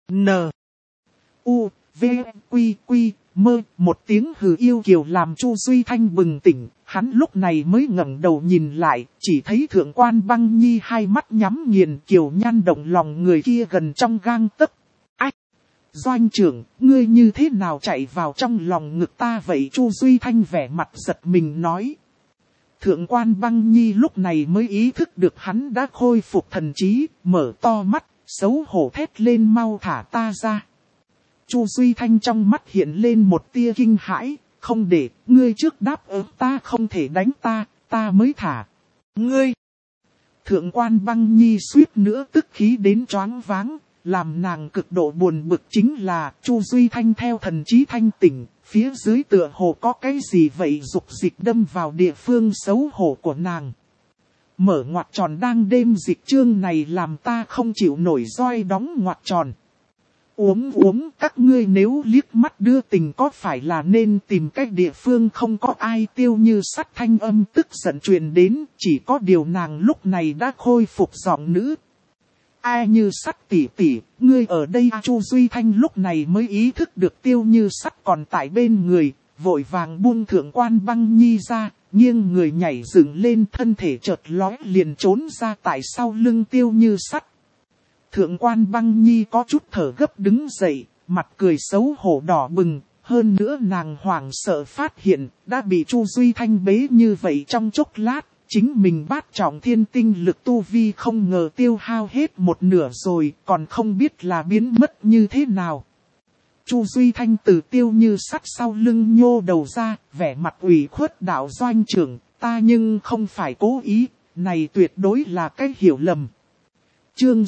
A: U, V, Quy, Quy, Mơ, một tiếng hừ yêu kiều làm Chu Duy Thanh bừng tỉnh, hắn lúc này mới ngẩng đầu nhìn lại, chỉ thấy Thượng quan Băng Nhi 2 mắt nhắm nghiền, kiều nhan động lòng người kia gần trong gang tấc. Ách! Doanh trưởng, ngươi như thế nào chạy vào trong lòng ngực ta vậy? Chu Duy Thanh vẻ mặt giật mình nói. Thượng quan Băng Nhi lúc này mới ý thức được hắn đã khôi phục thần trí, mở to mắt, xấu hổ thét lên, mau thả ta ra. Chu Duy Thanh trong mắt hiện lên một tia kinh hãi, không để, ngươi trước đáp ứng ta không thể đánh ta, ta mới thả. Ngươi! Thượng quan Băng Nhi suýt nữa tức khí đến choáng váng, làm nàng cực độ buồn bực chính là Chu Duy Thanh theo thần trí thanh tỉnh, phía dưới tựa hồ có cái gì vậy dục dịch đâm vào địa phương xấu hổ của nàng. Mở ngoặc tròn đang đêm dịch chương này làm ta không chịu nổi roi đóng ngoặc tròn. Uống, các ngươi nếu liếc mắt đưa tình có phải là nên tìm cách địa phương không có ai? Tiêu Như Sắt thanh âm tức giận truyền đến, chỉ có điều nàng lúc này đã khôi phục giọng nữ. Ai Như Sắt tỷ tỷ, ngươi ở đây? Chu Duy Thanh lúc này mới ý thức được Tiêu Như Sắt còn tại bên người, vội vàng buông Thượng quan Băng Nhi ra, nghiêng người nhảy dựng lên, thân thể chợt lóe liền trốn ra tại sau lưng Tiêu Như Sắt. Thượng quan Băng Nhi có chút thở gấp đứng dậy, mặt cười xấu hổ đỏ bừng, hơn nữa nàng hoảng sợ phát hiện đã bị Chu Duy Thanh bế như vậy trong chốc lát, chính mình bát trọng thiên tinh lực tu vi không ngờ tiêu hao hết một nửa rồi, còn không biết là biến mất như thế nào. Chu Duy Thanh từ Tiêu Như Sắt sau lưng nhô đầu ra, vẻ mặt ủy khuất đạo Doanh trưởng, ta nhưng không phải cố ý, này tuyệt đối là cái hiểu lầm. Chương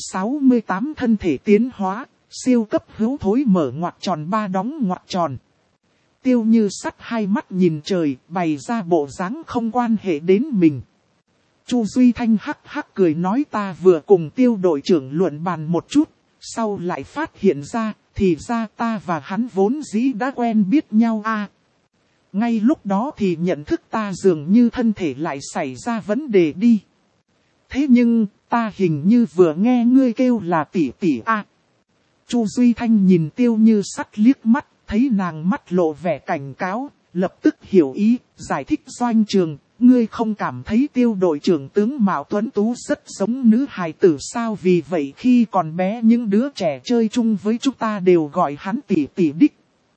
A: 68 thân thể tiến hóa, siêu cấp hữu thối mở ngoặc tròn 3 đóng ngoặc tròn. Tiêu Như Sắt hai mắt nhìn trời, bày ra bộ dáng không quan hệ đến mình. Chu Duy Thanh hắc hắc cười nói ta vừa cùng Tiêu đội trưởng luận bàn một chút, sau lại phát hiện ra, thì ra ta và hắn vốn dĩ đã quen biết nhau a. Ngay lúc đó thì nhận thức ta dường như thân thể lại xảy ra vấn đề đi. Thế nhưng, ta hình như vừa nghe ngươi kêu là tỷ tỷ a. Chu Duy Thanh nhìn Tiêu Như Sắt liếc mắt, thấy nàng mắt lộ vẻ cảnh cáo, lập tức hiểu ý, giải thích Doanh trường, ngươi không cảm thấy Tiêu đội trưởng tướng Mạo Tuấn Tú rất giống nữ hài tử sao, vì vậy khi còn bé những đứa trẻ chơi chung với chúng ta đều gọi hắn tỷ tỷ đích.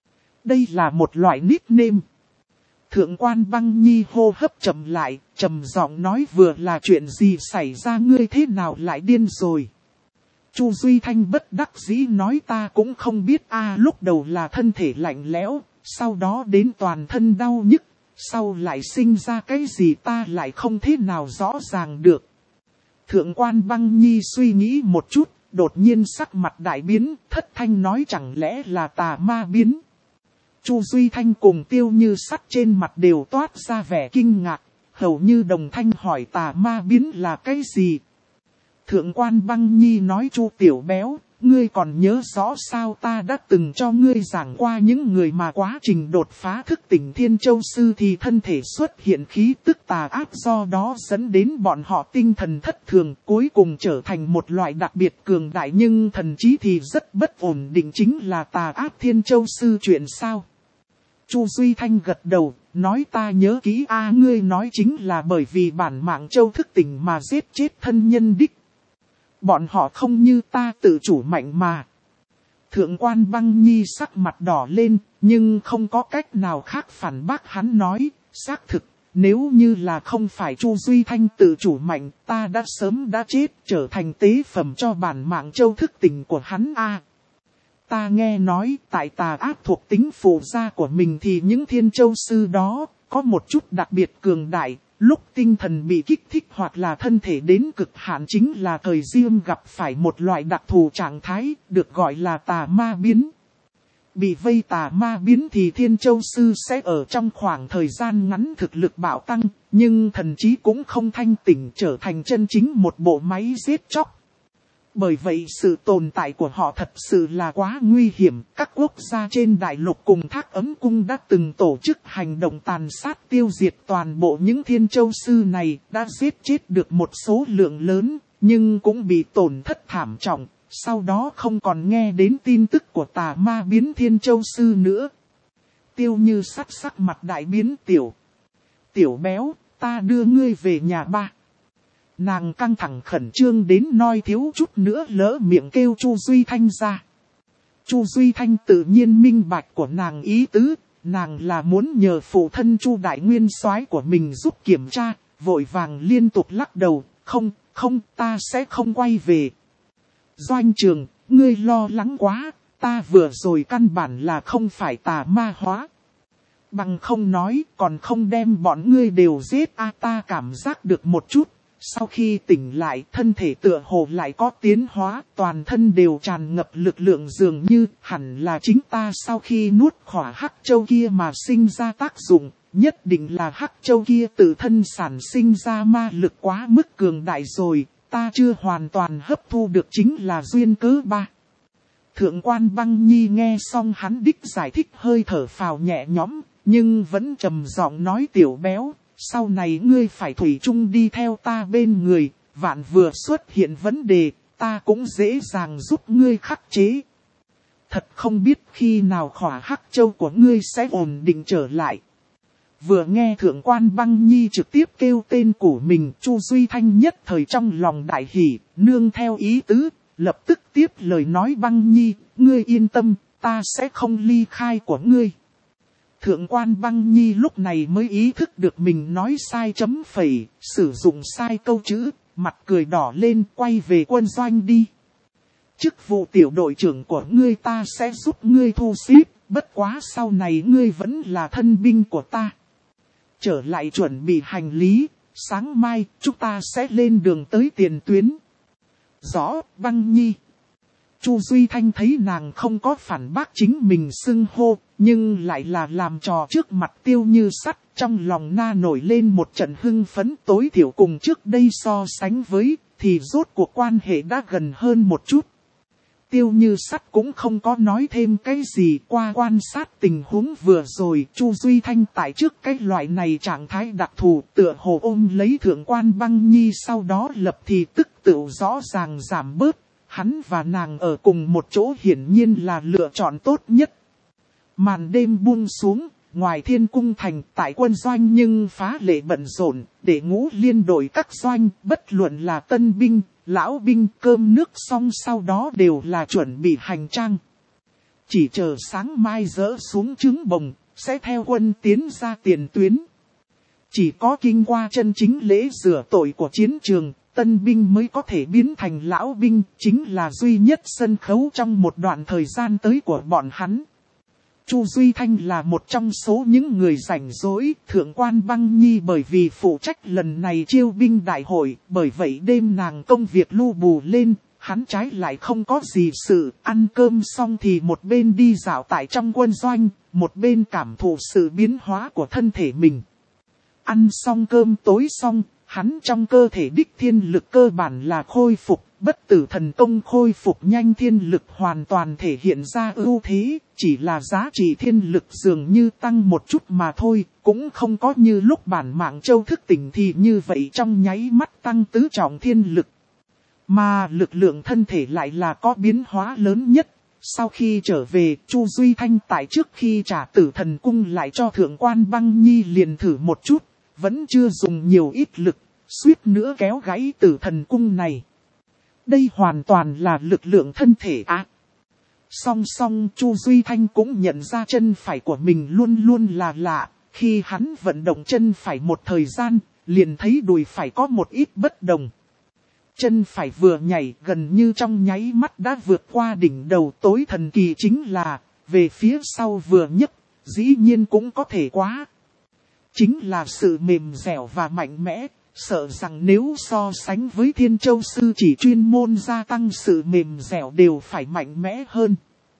A: Đây là một loại nickname. Thượng quan Băng Nhi hô hấp chậm lại, trầm giọng nói vừa là chuyện gì xảy ra, ngươi thế nào lại điên rồi. Chu Duy Thanh bất đắc dĩ nói ta cũng không biết a, lúc đầu là thân thể lạnh lẽo, sau đó đến toàn thân đau nhức, sau lại sinh ra cái gì ta lại không thế nào rõ ràng được. Thượng quan Băng Nhi suy nghĩ một chút, đột nhiên sắc mặt đại biến, thất thanh nói chẳng lẽ là tà ma biến. Chu Duy Thanh cùng Tiêu Như Sắt trên mặt đều toát ra vẻ kinh ngạc, hầu như đồng thanh hỏi tà ma biến là cái gì. Thượng quan Băng Nhi nói Chu tiểu béo, ngươi còn nhớ rõ sao ta đã từng cho ngươi giảng qua những người mà quá trình đột phá thức tỉnh Thiên Châu Sư thì thân thể xuất hiện khí tức tà ác, do đó dẫn đến bọn họ tinh thần thất thường, cuối cùng trở thành một loại đặc biệt cường đại nhưng thần trí thì rất bất ổn định, chính là tà ác Thiên Châu Sư chuyện sao. Chu Duy Thanh gật đầu, nói ta nhớ kỹ a, ngươi nói chính là bởi vì bản mạng châu thức tỉnh mà giết chết thân nhân đích. Bọn họ không như ta tự chủ mạnh mà. Thượng quan Băng Nhi sắc mặt đỏ lên, nhưng không có cách nào khác phản bác hắn nói, xác thực, nếu như là không phải Chu Duy Thanh tự chủ mạnh, ta đã sớm đã chết, trở thành tế phẩm cho bản mạng châu thức tỉnh của hắn a. Ta nghe nói, tại tà ác thuộc tính phụ gia của mình thì những Thiên Châu Sư đó, có một chút đặc biệt cường đại. Lúc tinh thần bị kích thích hoặc là thân thể đến cực hạn chính là thời riêng gặp phải một loại đặc thù trạng thái, được gọi là tà ma biến. Bị vây tà ma biến thì Thiên Châu Sư sẽ ở trong khoảng thời gian ngắn thực lực bạo tăng, nhưng thần trí cũng không thanh tỉnh, trở thành chân chính một bộ máy giết chóc. Bởi vậy sự tồn tại của họ thật sự là quá nguy hiểm. Các quốc gia trên đại lục cùng Thác Ấm Cung đã từng tổ chức hành động tàn sát tiêu diệt toàn bộ những Thiên Châu Sư này, đã giết chết được một số lượng lớn, nhưng cũng bị tổn thất thảm trọng. Sau đó không còn nghe đến tin tức của tà ma biến Thiên Châu Sư nữa. Tiêu Như Sắt sắc mặt đại biến, tiểu béo, ta đưa ngươi về nhà ba. Nàng căng thẳng khẩn trương đến nôi thiếu chút nữa lỡ miệng kêu Chu Duy Thanh ra. Chu Duy Thanh tự nhiên minh bạch của nàng ý tứ, nàng là muốn nhờ phụ thân Chu Đại Nguyên soái của mình giúp kiểm tra, vội vàng liên tục lắc đầu, không, ta sẽ không quay về. Doanh trường, ngươi lo lắng quá, ta vừa rồi căn bản là không phải tà ma hóa. Bằng không nói, còn không đem bọn ngươi đều giết a, ta cảm giác được một chút. Sau khi tỉnh lại, thân thể tựa hồ lại có tiến hóa, toàn thân đều tràn ngập lực lượng, dường như hẳn là chính ta sau khi nuốt khỏa hắc châu kia mà sinh ra tác dụng, nhất định là hắc châu kia tự thân sản sinh ra ma lực quá mức cường đại rồi, ta chưa hoàn toàn hấp thu được chính là duyên cớ ba. Thượng quan Băng Nhi nghe xong hắn đích giải thích hơi thở phào nhẹ nhõm, nhưng vẫn trầm giọng nói tiểu béo. Sau này ngươi phải thủy chung đi theo ta bên người, vạn vừa xuất hiện vấn đề, ta cũng dễ dàng giúp ngươi khắc chế. Thật không biết khi nào khỏa hắc châu của ngươi sẽ ổn định trở lại. Vừa nghe Thượng quan Băng Nhi trực tiếp kêu tên của mình, Chu Duy Thanh nhất thời trong lòng đại hỉ, nương theo ý tứ, lập tức tiếp lời nói Băng Nhi, ngươi yên tâm, ta sẽ không ly khai của ngươi. Thượng quan Băng Nhi lúc này mới ý thức được mình nói sai chấm phẩy, sử dụng sai câu chữ, mặt cười đỏ lên quay về quân doanh đi. Chức vụ tiểu đội trưởng của ngươi ta sẽ giúp ngươi thu xếp, bất quá sau này ngươi vẫn là thân binh của ta. Trở lại chuẩn bị hành lý, sáng mai chúng ta sẽ lên đường tới tiền tuyến. Rõ, Băng Nhi. Chu Duy Thanh thấy nàng không có phản bác chính mình xưng hô, nhưng lại là làm trò trước mặt Tiêu Như Sắt, trong lòng na nổi lên một trận hưng phấn, tối thiểu cùng trước đây so sánh với, thì rốt cuộc quan hệ đã gần hơn một chút. Tiêu Như Sắt cũng không có nói thêm cái gì, qua quan sát tình huống vừa rồi, Chu Duy Thanh tại trước cái loại này trạng thái đặc thù, tựa hồ ôm lấy Thượng quan Băng Nhi, sau đó lập thì tức tự rõ ràng giảm bớt, hắn và nàng ở cùng một chỗ hiển nhiên là lựa chọn tốt nhất. Màn đêm buông xuống, ngoài Thiên Cung thành tại quân doanh nhưng phá lệ bận rộn, để ngũ liên đội các doanh, bất luận là tân binh, lão binh, cơm nước xong sau đó đều là chuẩn bị hành trang. Chỉ chờ sáng mai dỡ xuống trứng bồng, sẽ theo quân tiến ra tiền tuyến. Chỉ có kinh qua chân chính lễ rửa tội của chiến trường, tân binh mới có thể biến thành lão binh, chính là duy nhất sân khấu trong một đoạn thời gian tới của bọn hắn. Chu Duy Thanh là một trong số những người rảnh rỗi, Thượng quan Băng Nhi bởi vì phụ trách lần này chiêu binh đại hội, bởi vậy đêm nàng công việc lu bù lên, hắn trái lại không có gì sự, ăn cơm xong thì một bên đi dạo tại trong quân doanh, một bên cảm thụ sự biến hóa của thân thể mình. Ăn xong cơm tối xong, hắn trong cơ thể đích thiên lực cơ bản là khôi phục, bất tử thần công khôi phục nhanh thiên lực hoàn toàn thể hiện ra ưu thế, chỉ là giá trị thiên lực dường như tăng một chút mà thôi, cũng không có như lúc bản mạng châu thức tỉnh thì như vậy trong nháy mắt tăng tứ trọng thiên lực. Mà lực lượng thân thể lại là có biến hóa lớn nhất. Sau khi trở về, Chu Duy Thanh tại trước khi trả tử thần cung lại cho Thượng quan Băng Nhi liền thử một chút, vẫn chưa dùng nhiều ít lực, suýt nữa kéo gãy tử thần cung này. Đây hoàn toàn là lực lượng thân thể á. Song song Chu Duy Thanh cũng nhận ra chân phải của mình luôn luôn là lạ, khi hắn vận động chân phải một thời gian, liền thấy đùi phải có một ít bất đồng. Chân phải vừa nhảy gần như trong nháy mắt đã vượt qua đỉnh đầu, tối thần kỳ chính là, về phía sau vừa nhấc, dĩ nhiên cũng có thể quá. Chính là sự mềm dẻo và mạnh mẽ, sợ rằng nếu so sánh với Thiên Châu Sư chỉ chuyên môn gia tăng sự mềm dẻo đều phải mạnh mẽ hơn.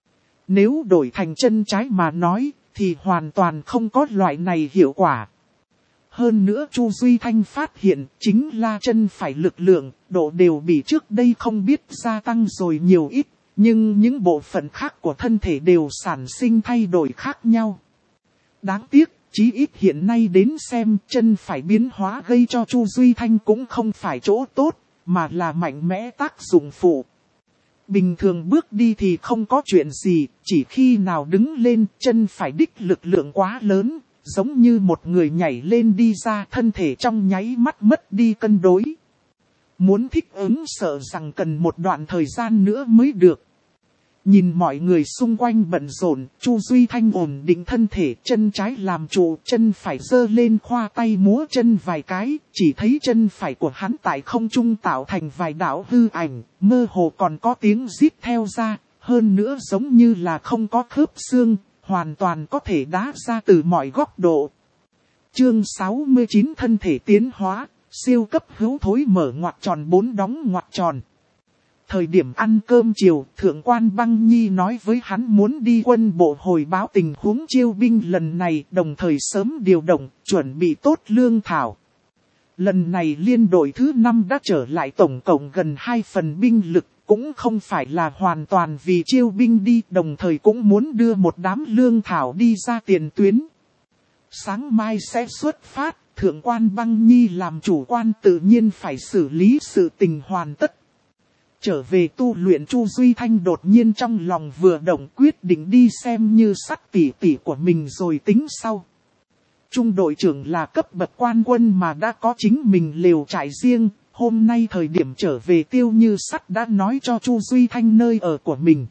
A: Nếu đổi thành chân trái mà nói, thì hoàn toàn không có loại này hiệu quả. Hơn nữa Chu Duy Thanh phát hiện chính là chân phải lực lượng, độ đều bị trước đây không biết gia tăng rồi nhiều ít, nhưng những bộ phận khác của thân thể đều sản sinh thay đổi khác nhau. Đáng tiếc, chí ít hiện nay đến xem chân phải biến hóa gây cho Chu Duy Thanh cũng không phải chỗ tốt, mà là mạnh mẽ tác dụng phụ. Bình thường bước đi thì không có chuyện gì, chỉ khi nào đứng lên chân phải đích lực lượng quá lớn, giống như một người nhảy lên đi ra thân thể trong nháy mắt mất đi cân đối. Muốn thích ứng sợ rằng cần một đoạn thời gian nữa mới được. Nhìn mọi người xung quanh bận rộn, Chu Duy Thanh ổn định thân thể, chân trái làm trụ, chân phải giơ lên khoa tay múa chân vài cái, chỉ thấy chân phải của hắn tại không trung tạo thành vài đạo hư ảnh, mơ hồ còn có tiếng rít theo ra, hơn nữa giống như là không có khớp xương, hoàn toàn có thể đá ra từ mọi góc độ. Chương 69 thân thể tiến hóa, siêu cấp hữu thối mở ngoặc tròn 4 đóng ngoặc tròn. Thời điểm ăn cơm chiều, Thượng quan Băng Nhi nói với hắn muốn đi quân bộ hồi báo tình huống chiêu binh lần này, đồng thời sớm điều động, chuẩn bị tốt lương thảo. Lần này liên đội thứ 5 đã trở lại tổng cộng gần 2 phần binh lực, cũng không phải là hoàn toàn vì chiêu binh đi, đồng thời cũng muốn đưa một đám lương thảo đi ra tiền tuyến. Sáng mai sẽ xuất phát, Thượng quan Băng Nhi làm chủ quan tự nhiên phải xử lý sự tình hoàn tất. Trở về tu luyện, Chu Duy Thanh đột nhiên trong lòng vừa động, quyết định đi xem Như Sắt tỷ tỷ của mình rồi tính sau. Trung đội trưởng là cấp bậc quan quân mà đã có chính mình lều trại riêng, hôm nay thời điểm trở về Tiêu Như Sắt đã nói cho Chu Duy Thanh nơi ở của mình.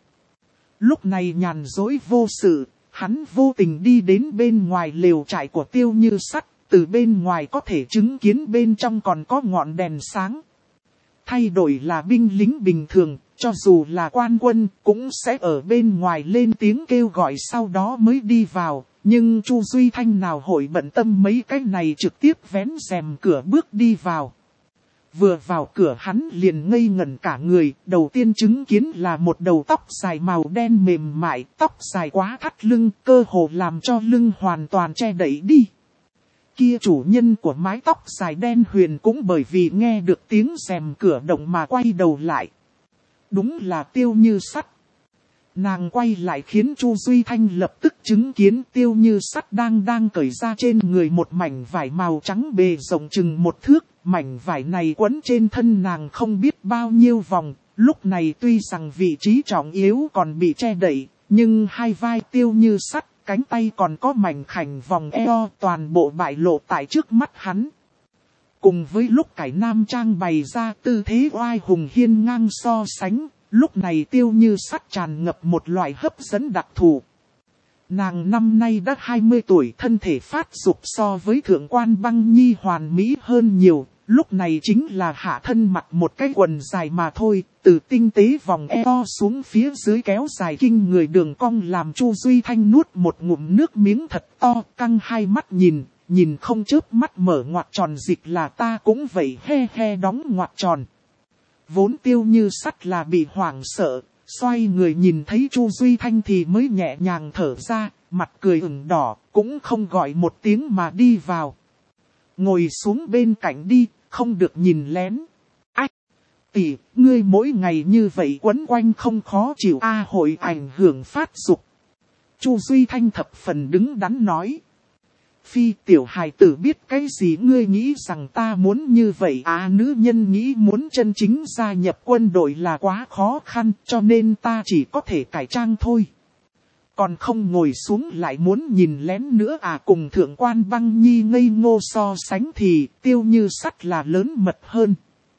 A: Lúc này nhàn rỗi vô sự, hắn vô tình đi đến bên ngoài lều trại của Tiêu Như Sắt, từ bên ngoài có thể chứng kiến bên trong còn có ngọn đèn sáng. Thay đổi là binh lính bình thường, cho dù là quan quân cũng sẽ ở bên ngoài lên tiếng kêu gọi sau đó mới đi vào. Nhưng Chu Duy Thanh nào hội bận tâm mấy cái này, trực tiếp vén rèm cửa bước đi vào. Vừa vào cửa hắn liền ngây ngẩn cả người, đầu tiên chứng kiến là một đầu tóc dài màu đen mềm mại, tóc dài quá thắt lưng, cơ hồ làm cho lưng hoàn toàn che đậy đi. Kia chủ nhân của mái tóc dài đen huyền cũng bởi vì nghe được tiếng rèm cửa động mà quay đầu lại. Đúng là Tiêu Như Sắt. Nàng quay lại khiến Chu Duy Thanh lập tức chứng kiến Tiêu Như Sắt đang cởi ra trên người một mảnh vải màu trắng bề rộng chừng 1 thước. Mảnh vải này quấn trên thân nàng không biết bao nhiêu vòng. Lúc này tuy rằng vị trí trọng yếu còn bị che đậy, nhưng hai vai Tiêu Như Sắt, cánh tay còn có mảnh khảnh vòng eo toàn bộ bại lộ tại trước mắt hắn. Cùng với lúc cải nam trang bày ra tư thế oai hùng hiên ngang so sánh, lúc này Tiêu Như Sắt tràn ngập một loại hấp dẫn đặc thù. Nàng năm nay đã 20 tuổi, thân thể phát dục so với thượng quan Băng Nhi hoàn mỹ hơn nhiều. Lúc này chính là hạ thân mặc một cái quần dài mà thôi, từ tinh tế vòng eo xuống phía dưới kéo dài kinh người đường cong làm Chu Duy Thanh nuốt một ngụm nước miếng thật to, căng hai mắt nhìn không chớp mắt mở ngoặc tròn, dịch là ta cũng vậy, he he đóng ngoặc tròn. Vốn Tiêu Như Sắt là bị hoảng sợ, xoay người nhìn thấy Chu Duy Thanh thì mới nhẹ nhàng thở ra, mặt cười ửng đỏ, cũng không gọi một tiếng mà đi vào. Ngồi xuống bên cạnh đi, không được nhìn lén. Ách! Tỷ, ngươi mỗi ngày như vậy quấn quanh không khó chịu hội ảnh hưởng phát dục. Chu Duy Thanh thập phần đứng đắn nói. Phi tiểu hài tử biết cái gì, ngươi nghĩ rằng ta muốn như vậy nữ nhân nghĩ muốn chân chính gia nhập quân đội là quá khó khăn, cho nên ta chỉ có thể cải trang thôi. Còn không ngồi xuống lại muốn nhìn lén nữa cùng thượng quan Băng Nhi ngây ngô so sánh thì Tiêu Như Sắt là lớn mật hơn.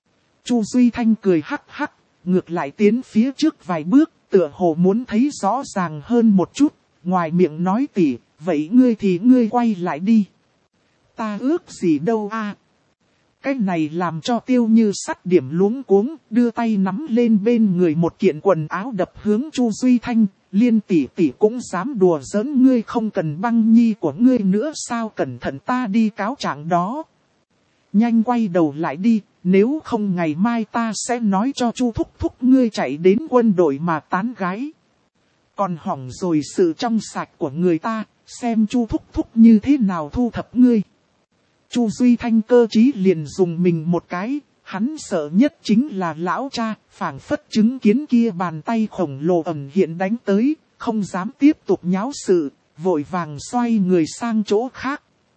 A: Chu Duy Thanh cười hắc hắc, ngược lại tiến phía trước vài bước, tựa hồ muốn thấy rõ ràng hơn một chút, ngoài miệng nói tỉ, vậy ngươi thì ngươi quay lại đi. Ta ước gì đâu Cái này làm cho Tiêu Như Sắt điểm luống cuống, đưa tay nắm lên bên người một kiện quần áo đập hướng Chu Duy Thanh. Liên tỷ tỷ cũng dám đùa giỡn ngươi, không cần Băng Nhi của ngươi nữa sao, cẩn thận ta đi cáo trạng đó. Nhanh quay đầu lại đi, nếu không ngày mai ta sẽ nói cho Chu thúc thúc ngươi chạy đến quân đội mà tán gái. Còn hỏng rồi sự trong sạch của người ta, xem Chu thúc thúc như thế nào thu thập ngươi. Chu Duy Thanh cơ trí liền dùng mình một cái, hắn sợ nhất chính là lão cha, phảng phất chứng kiến kia bàn tay khổng lồ ẩn hiện đánh tới, không dám tiếp tục nháo sự, vội vàng xoay người sang chỗ khác.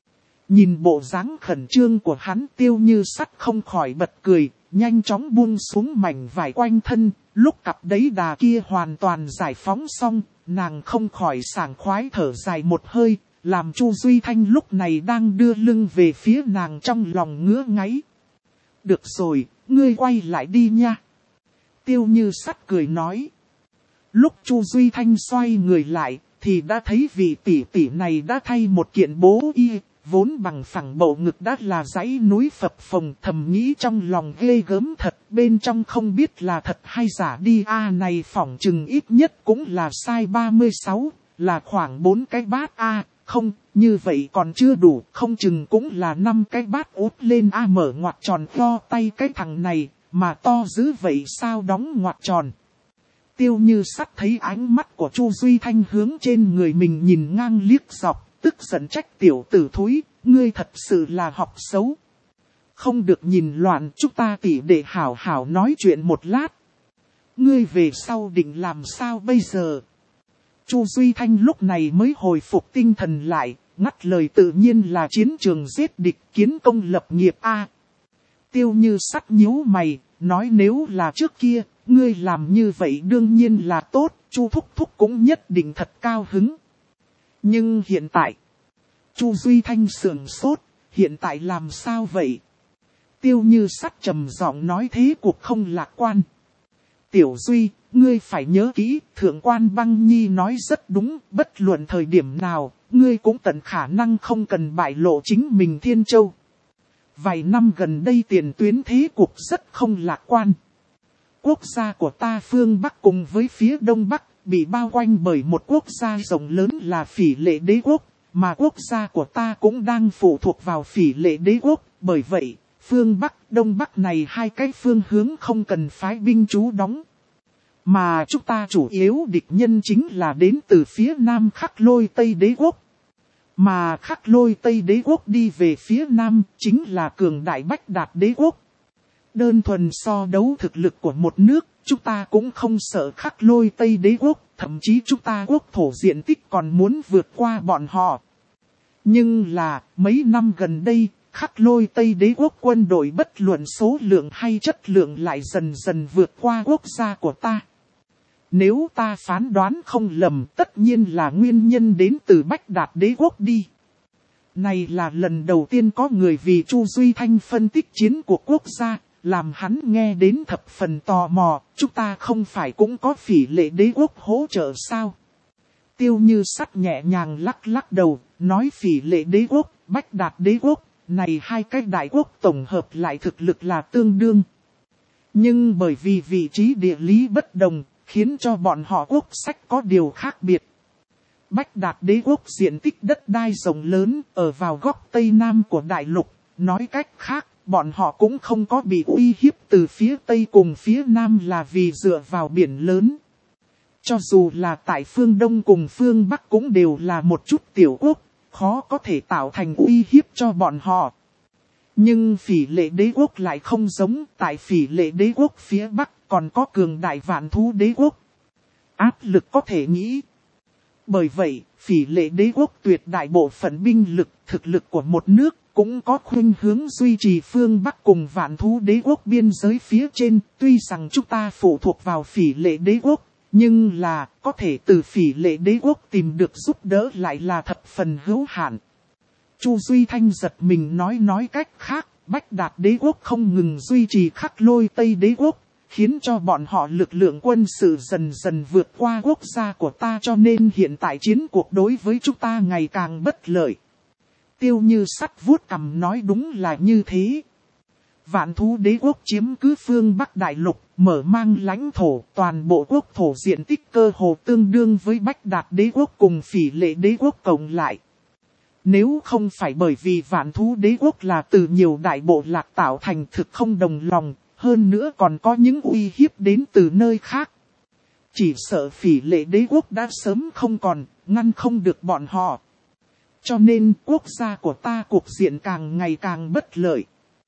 A: Nhìn bộ dáng khẩn trương của hắn, Tiêu Như Sắt không khỏi bật cười, nhanh chóng buông xuống mảnh vải quanh thân, lúc cặp đấy đà kia hoàn toàn giải phóng xong, nàng không khỏi sảng khoái thở dài một hơi, làm Chu Duy Thanh lúc này đang đưa lưng về phía nàng trong lòng ngứa ngáy. Được rồi, ngươi quay lại đi nha. Tiêu Như Sắt cười nói. Lúc Chu Duy Thanh xoay người lại, thì đã thấy vị tỷ tỷ này đã thay một kiện bố y, vốn bằng phẳng bầu ngực đã là dãy núi phập phồng, thầm nghĩ trong lòng ghê gớm thật, bên trong không biết là thật hay giả đi này phỏng chừng ít nhất cũng là size 36, là khoảng 4 cái bát không, như vậy còn chưa đủ, không chừng cũng là 5 cái bát út lên mở ngoặc tròn to tay cái thằng này, mà to dữ vậy sao đóng ngoặc tròn. Tiêu Như Sắt thấy ánh mắt của Chu Duy Thanh hướng trên người mình nhìn ngang liếc dọc, tức giận trách tiểu tử thúi, ngươi thật sự là học xấu. Không được nhìn loạn, chúng ta tỉ để hảo hảo nói chuyện một lát. Ngươi về sau định làm sao bây giờ? Chu Duy Thanh lúc này mới hồi phục tinh thần lại, ngắt lời tự nhiên là chiến trường giết địch, kiến công lập nghiệp Tiêu Như Sắt nhíu mày, nói nếu là trước kia, ngươi làm như vậy đương nhiên là tốt, Chu thúc thúc cũng nhất định thật cao hứng. Nhưng hiện tại, Chu Duy Thanh sườn sốt, hiện tại làm sao vậy? Tiêu Như Sắt trầm giọng nói thế cuộc không lạc quan. Tiểu Duy, ngươi phải nhớ kỹ, Thượng quan Băng Nhi nói rất đúng, bất luận thời điểm nào, ngươi cũng tận khả năng không cần bại lộ chính mình Thiên Châu. Vài năm gần đây tiền tuyến thế cuộc rất không lạc quan. Quốc gia của ta phương Bắc cùng với phía Đông Bắc bị bao quanh bởi một quốc gia rộng lớn là Phỉ Lệ Đế Quốc, mà quốc gia của ta cũng đang phụ thuộc vào Phỉ Lệ Đế Quốc, bởi vậy, phương Bắc, Đông Bắc này hai cái phương hướng không cần phái binh trú đóng. Mà chúng ta chủ yếu địch nhân chính là đến từ phía Nam Khắc Lôi Tây Đế Quốc. Mà Khắc Lôi Tây Đế Quốc đi về phía Nam chính là cường đại Bách Đạt Đế Quốc. Đơn thuần so đấu thực lực của một nước, chúng ta cũng không sợ Khắc Lôi Tây Đế Quốc, thậm chí chúng ta quốc thổ diện tích còn muốn vượt qua bọn họ. Nhưng là, mấy năm gần đây, Khắc Lôi Tây Đế Quốc quân đội bất luận số lượng hay chất lượng lại dần dần vượt qua quốc gia của ta. Nếu ta phán đoán không lầm, tất nhiên là nguyên nhân đến từ Bách Đạt Đế Quốc đi. Này là lần đầu tiên có người vì Chu Duy Thanh phân tích chiến của quốc gia, làm hắn nghe đến thập phần tò mò, chúng ta không phải cũng có Phỉ Lệ Đế Quốc hỗ trợ sao? Tiêu Như Sắt nhẹ nhàng lắc lắc đầu, nói Phỉ Lệ Đế Quốc, Bách Đạt Đế Quốc, này hai cái đại quốc tổng hợp lại thực lực là tương đương. Nhưng bởi vì vị trí địa lý bất đồng, khiến cho bọn họ quốc sách có điều khác biệt. Bách Đạt Đế Quốc diện tích đất đai rộng lớn ở vào góc Tây Nam của đại lục, nói cách khác, bọn họ cũng không có bị uy hiếp từ phía Tây cùng phía Nam là vì dựa vào biển lớn. Cho dù là tại phương Đông cùng phương Bắc cũng đều là một chút tiểu quốc, khó có thể tạo thành uy hiếp cho bọn họ. Nhưng Phỉ Lệ Đế Quốc lại không giống, tại Phỉ Lệ Đế Quốc phía Bắc còn có cường đại Vạn Thú Đế Quốc. Áp lực có thể nghĩ. Bởi vậy, Phỉ Lệ Đế Quốc tuyệt đại bộ phận binh lực, thực lực của một nước cũng có khuynh hướng duy trì phương Bắc cùng Vạn Thú Đế Quốc biên giới phía trên. Tuy rằng chúng ta phụ thuộc vào Phỉ Lệ Đế Quốc, nhưng là có thể từ Phỉ Lệ Đế Quốc tìm được giúp đỡ lại là thập phần hữu hạn. Chu Duy Thanh giật mình nói cách khác, Bách Đạt Đế Quốc không ngừng duy trì Khắc Lôi Tây Đế Quốc, khiến cho bọn họ lực lượng quân sự dần dần vượt qua quốc gia của ta, cho nên hiện tại chiến cuộc đối với chúng ta ngày càng bất lợi. Tiêu Như Sắt vuốt cằm nói đúng là như thế. Vạn Thú Đế Quốc chiếm cứ phương Bắc Đại Lục, mở mang lãnh thổ, toàn bộ quốc thổ diện tích cơ hồ tương đương với Bách Đạt Đế Quốc cùng Phỉ Lệ Đế Quốc cộng lại. Nếu không phải bởi vì Vạn Thú Đế Quốc là từ nhiều đại bộ lạc tạo thành, thực không đồng lòng, hơn nữa còn có những uy hiếp đến từ nơi khác. Chỉ sợ Phỉ Lệ Đế Quốc đã sớm không còn, ngăn không được bọn họ. Cho nên quốc gia của ta cuộc diện càng ngày càng bất lợi.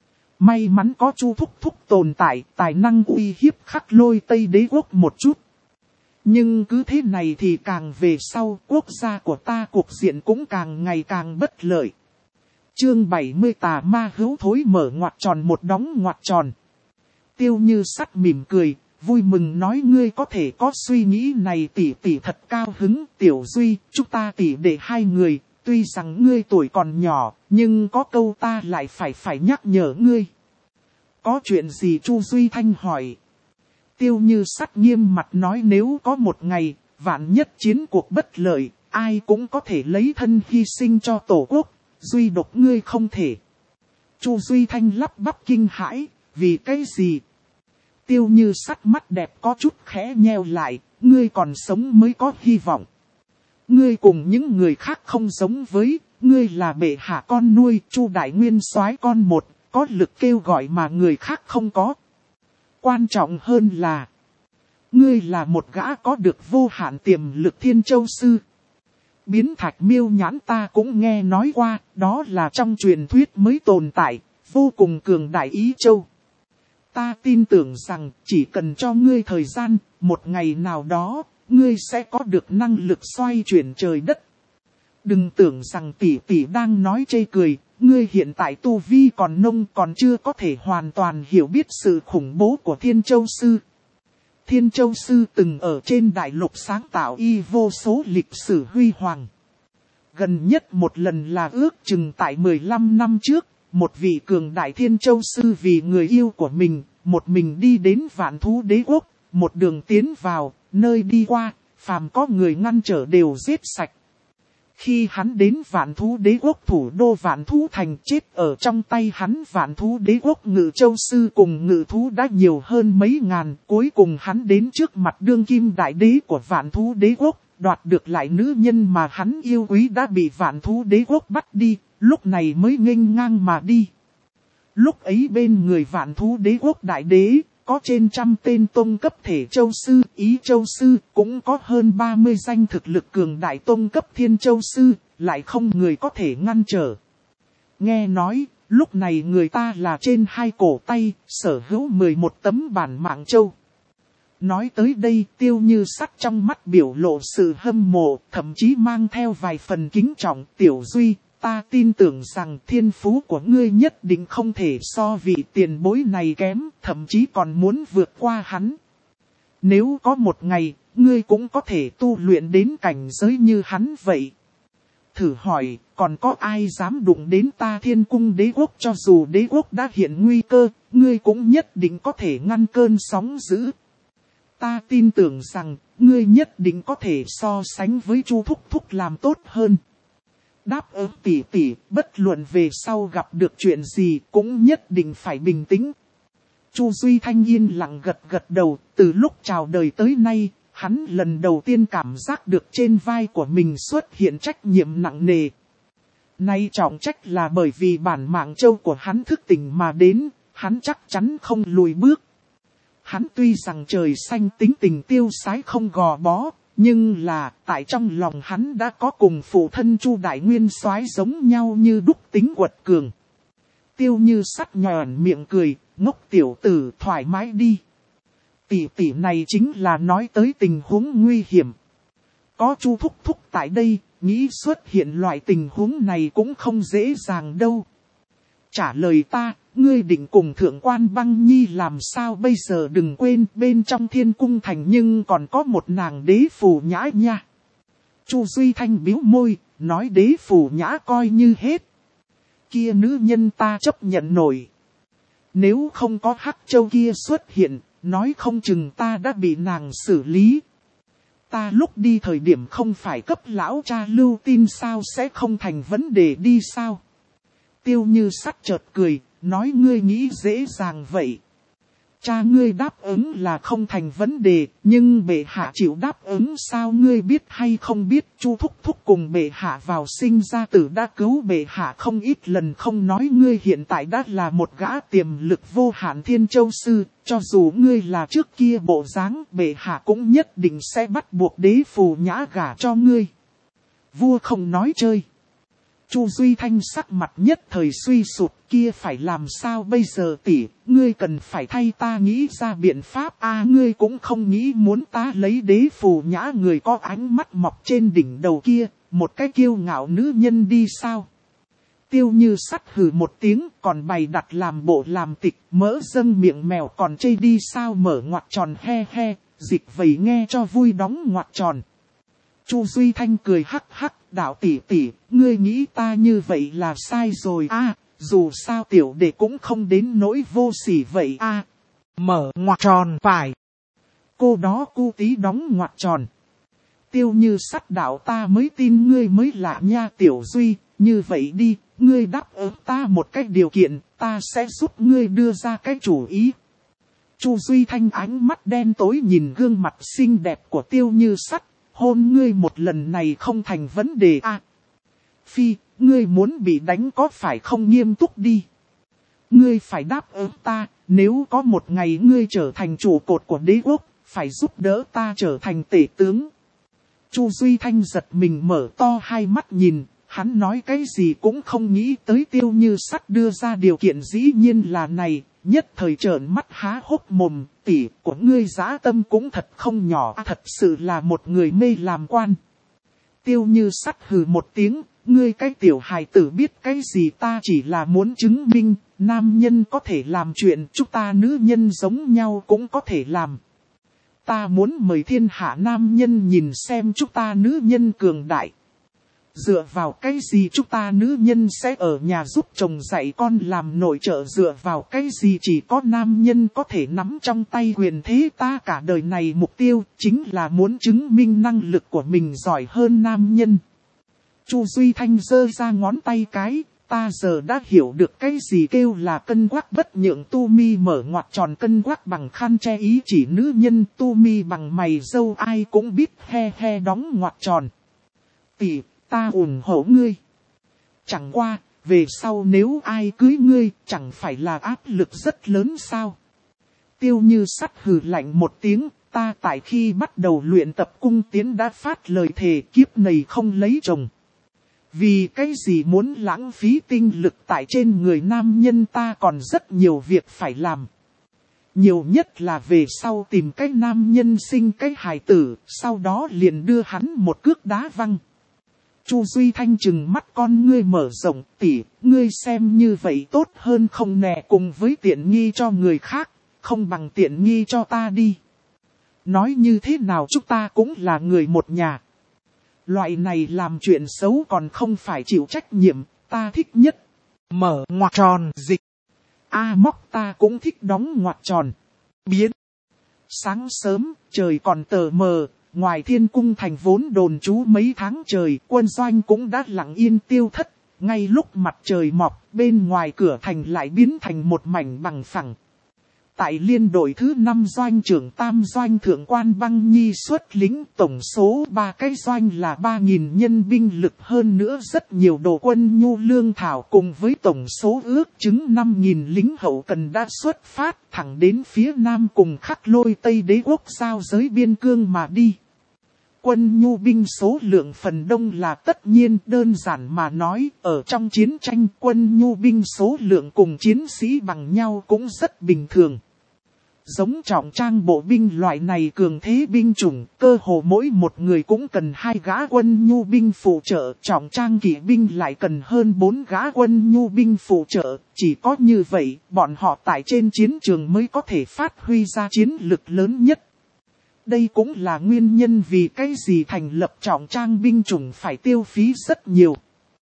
A: May mắn có Chu Thúc Thúc tồn tại, tài năng uy hiếp Khắc Lôi Tây Đế Quốc một chút. Nhưng cứ thế này thì càng về sau, quốc gia của ta cuộc diện cũng càng ngày càng bất lợi. Chương 70 Tà Ma Hữu Thối mở ngoặc tròn một đóng ngoặc tròn. Tiêu Như Sắt mỉm cười, vui mừng nói ngươi có thể có suy nghĩ này, tỷ tỷ thật cao hứng. Tiểu Duy, chúng ta tỷ đệ hai người, tuy rằng ngươi tuổi còn nhỏ, nhưng có câu ta lại phải nhắc nhở ngươi. Có chuyện gì? Chu Duy Thanh hỏi. Tiêu Như Sắt nghiêm mặt nói nếu có một ngày, vạn nhất chiến cuộc bất lợi, ai cũng có thể lấy thân hy sinh cho tổ quốc, duy độc ngươi không thể. Chu Duy Thanh lắp bắp kinh hãi, vì cái gì? Tiêu Như Sắt mắt đẹp có chút khẽ nheo lại, ngươi còn sống mới có hy vọng. Ngươi cùng những người khác không giống với, ngươi là bệ hạ con nuôi, Chu Đại Nguyên soái con một, có lực kêu gọi mà người khác không có. Quan trọng hơn là, ngươi là một gã có được vô hạn tiềm lực Thiên Châu Sư. Biến Thạch Miêu Nhãn ta cũng nghe nói qua, đó là trong truyền thuyết mới tồn tại, vô cùng cường đại Ý Châu. Ta tin tưởng rằng chỉ cần cho ngươi thời gian, một ngày nào đó, ngươi sẽ có được năng lực xoay chuyển trời đất. Đừng tưởng rằng tỷ tỷ đang nói chê cười, ngươi hiện tại tu vi còn nông, còn chưa có thể hoàn toàn hiểu biết sự khủng bố của Thiên Châu Sư. Thiên Châu Sư từng ở trên đại lục sáng tạo y vô số lịch sử huy hoàng. Gần nhất một lần là ước chừng tại 15 năm trước, một vị cường đại thiên châu sư vì người yêu của mình, một mình đi đến Vạn Thú Đế Quốc, một đường tiến vào, nơi đi qua, phàm có người ngăn trở đều giết sạch. Khi hắn đến Vạn Thú Đế Quốc thủ đô Vạn Thú Thành, chết ở trong tay hắn Vạn Thú Đế Quốc ngự châu sư cùng ngự thú đã nhiều hơn mấy ngàn. Cuối cùng hắn đến trước mặt đương kim đại đế của Vạn Thú Đế Quốc, đoạt được lại nữ nhân mà hắn yêu quý đã bị Vạn Thú Đế Quốc bắt đi, lúc này mới nghênh ngang mà đi. Lúc ấy bên người Vạn Thú Đế Quốc đại đế, có trên 100 tên tông cấp thể châu sư, ý châu sư, cũng có hơn 30 danh thực lực cường đại tông cấp thiên châu sư, lại không người có thể ngăn trở. Nghe nói, lúc này người ta là trên 2 cổ tay, sở hữu 11 tấm bản mạng châu. Nói tới đây, Tiêu Như Sắt trong mắt biểu lộ sự hâm mộ, thậm chí mang theo vài phần kính trọng. Tiểu Duy, ta tin tưởng rằng thiên phú của ngươi nhất định không thể so vị tiền bối này kém, thậm chí còn muốn vượt qua hắn. Nếu có một ngày, ngươi cũng có thể tu luyện đến cảnh giới như hắn vậy. Thử hỏi, còn có ai dám đụng đến ta Thiên Cung Đế Quốc? Cho dù đế quốc đã hiện nguy cơ, ngươi cũng nhất định có thể ngăn cơn sóng dữ. Ta tin tưởng rằng, ngươi nhất định có thể so sánh với Chu Thúc Thúc làm tốt hơn. Đáp ứng tỷ tỷ, bất luận về sau gặp được chuyện gì cũng nhất định phải bình tĩnh. Chu Duy Thanh yên lặng gật gật đầu, từ lúc chào đời tới nay, hắn lần đầu tiên cảm giác được trên vai của mình xuất hiện trách nhiệm nặng nề. Nay trọng trách là bởi vì bản mạng châu của hắn thức tỉnh mà đến, hắn chắc chắn không lùi bước. Hắn tuy rằng trời xanh tính tình tiêu sái không gò bó, nhưng là tại trong lòng hắn đã có cùng phụ thân Chu Đại Nguyên soái giống nhau như đúc tính quật cường. Tiêu Như Sắt nhòn miệng cười, ngốc tiểu tử thoải mái đi. Tỷ tỷ này chính là nói tới tình huống nguy hiểm. Có Chu Thúc Thúc tại đây, nghĩ xuất hiện loại tình huống này cũng không dễ dàng đâu. Trả lời ta, ngươi định cùng Thượng Quan Băng Nhi làm sao bây giờ? Đừng quên bên trong Thiên Cung Thành nhưng còn có một nàng Đế Phù Nhã nha. Chu Duy Thanh bĩu môi, nói Đế Phù Nhã coi như hết. Kia nữ nhân ta chấp nhận nổi. Nếu không có Hắc Châu kia xuất hiện, nói không chừng ta đã bị nàng xử lý. Ta lúc đi thời điểm không phải cấp lão cha lưu tin sao, sẽ không thành vấn đề đi sao? Tiêu Như Sắt chợt cười, nói ngươi nghĩ dễ dàng vậy. Cha ngươi đáp ứng là không thành vấn đề, nhưng bệ hạ chịu đáp ứng sao? Ngươi biết hay không biết, Chu Thúc Thúc cùng bệ hạ vào sinh ra tử đã cứu bệ hạ không ít lần, không nói ngươi hiện tại đã là một gã tiềm lực vô hạn thiên châu sư, cho dù ngươi là trước kia bộ dáng, bệ hạ cũng nhất định sẽ bắt buộc Đế Phù Nhã gả cho ngươi. Vua không nói chơi. Chu Duy Thanh sắc mặt nhất thời suy sụp, kia phải làm sao bây giờ tỷ, ngươi cần phải thay ta nghĩ ra biện pháp a. Ngươi cũng không nghĩ muốn ta lấy Đế Phù Nhã người có ánh mắt mọc trên đỉnh đầu kia, một cái kiêu ngạo nữ nhân đi sao? Tiêu Như Sắt hừ một tiếng, còn bày đặt làm bộ làm tịch, mỡ dâng miệng mèo còn chê đi sao? Mở ngoặc tròn he he, dịch vầy nghe cho vui đóng ngoặc tròn. Chu Duy Thanh cười hắc hắc, đạo tỷ tỷ, ngươi nghĩ ta như vậy là sai rồi a. Dù sao tiểu đệ cũng không đến nỗi vô sỉ vậy a. Mở ngoặc tròn phải. Cô đó cu tí đóng ngoặc tròn. Tiêu Như Sắt đạo ta mới tin ngươi mới lạ nha Tiểu Duy, như vậy đi, ngươi đáp ứng ta một cách điều kiện, ta sẽ giúp ngươi đưa ra cái chủ ý. Chu Duy Thanh ánh mắt đen tối nhìn gương mặt xinh đẹp của Tiêu Như Sắt. Hôn ngươi một lần này không thành vấn đề a. Phi, ngươi muốn bị đánh có phải không? Nghiêm túc đi. Ngươi phải đáp ứng ta, nếu có một ngày ngươi trở thành trụ cột của đế quốc, phải giúp đỡ ta trở thành tể tướng. Chu Duy Thanh giật mình mở to hai mắt nhìn, hắn nói cái gì cũng không nghĩ tới Tiêu Như Sắt đưa ra điều kiện dĩ nhiên là này. Nhất thời trợn mắt há hốc mồm, tỷ của ngươi dã tâm cũng thật không nhỏ, thật sự là một người mê làm quan. Tiêu Như Sắt hừ một tiếng, ngươi cái tiểu hài tử biết cái gì? Ta chỉ là muốn chứng minh, nam nhân có thể làm chuyện, chúng ta nữ nhân giống nhau cũng có thể làm. Ta muốn mời thiên hạ nam nhân nhìn xem chúng ta nữ nhân cường đại. Dựa vào cái gì chúng ta nữ nhân sẽ ở nhà giúp chồng dạy con làm nội trợ, dựa vào cái gì chỉ có nam nhân có thể nắm trong tay quyền thế. Ta cả đời này mục tiêu chính là muốn chứng minh năng lực của mình giỏi hơn nam nhân. Chu Duy Thanh giơ ra ngón tay cái, ta giờ đã hiểu được cái gì kêu là cân quắc bất nhượng. Tu mi mở ngoặc tròn, cân quắc bằng khăn che ý chỉ nữ nhân, tu mi bằng mày râu ai cũng biết, he he đóng ngoặc tròn. Tỷ, ta ủng hộ ngươi. Chẳng qua, về sau nếu ai cưới ngươi, chẳng phải là áp lực rất lớn sao? Tiêu Như Sắt hừ lạnh một tiếng, ta tại khi bắt đầu luyện tập cung tiến đã phát lời thề kiếp này không lấy chồng. Vì cái gì muốn lãng phí tinh lực tại trên người nam nhân, ta còn rất nhiều việc phải làm. Nhiều nhất là về sau tìm cái nam nhân sinh cái hài tử, sau đó liền đưa hắn một cước đá văng. Chu Duy Thanh trừng mắt con ngươi mở rộng, tỷ, ngươi xem như vậy tốt hơn không nè, cùng với tiện nghi cho người khác, không bằng tiện nghi cho ta đi. Nói như thế nào chúng ta cũng là người một nhà. Loại này làm chuyện xấu còn không phải chịu trách nhiệm, ta thích nhất. Mở ngoặc tròn dịch. Móc ta cũng thích đóng ngoặc tròn. Biến. Sáng sớm, trời còn tờ mờ, ngoài Thiên Cung thành vốn đồn trú mấy tháng trời, quân doanh cũng đã lặng yên tiêu thất. Ngay lúc mặt trời mọc, bên ngoài cửa thành lại biến thành một mảnh bằng phẳng. Tại liên đội thứ 5 doanh trưởng Tam doanh thượng quan Băng Nhi xuất lính, tổng số 3 cái doanh là 3.000 nhân binh lực, hơn nữa rất nhiều đồ quân nhu lương thảo, cùng với tổng số ước chứng 5.000 lính hậu cần đã xuất phát thẳng đến phía nam cùng Khắc Lôi Tây Đế quốc giao giới biên cương mà đi. Quân nhu binh số lượng phần đông là tất nhiên, đơn giản mà nói, ở trong chiến tranh quân nhu binh số lượng cùng chiến sĩ bằng nhau cũng rất bình thường. Giống trọng trang bộ binh loại này cường thế binh chủng, cơ hồ mỗi một người cũng cần 2 gã quân nhu binh phụ trợ, trọng trang kỵ binh lại cần hơn 4 gã quân nhu binh phụ trợ, chỉ có như vậy, bọn họ tại trên chiến trường mới có thể phát huy ra chiến lực lớn nhất. Đây cũng là nguyên nhân vì cái gì thành lập trọng trang binh chủng phải tiêu phí rất nhiều.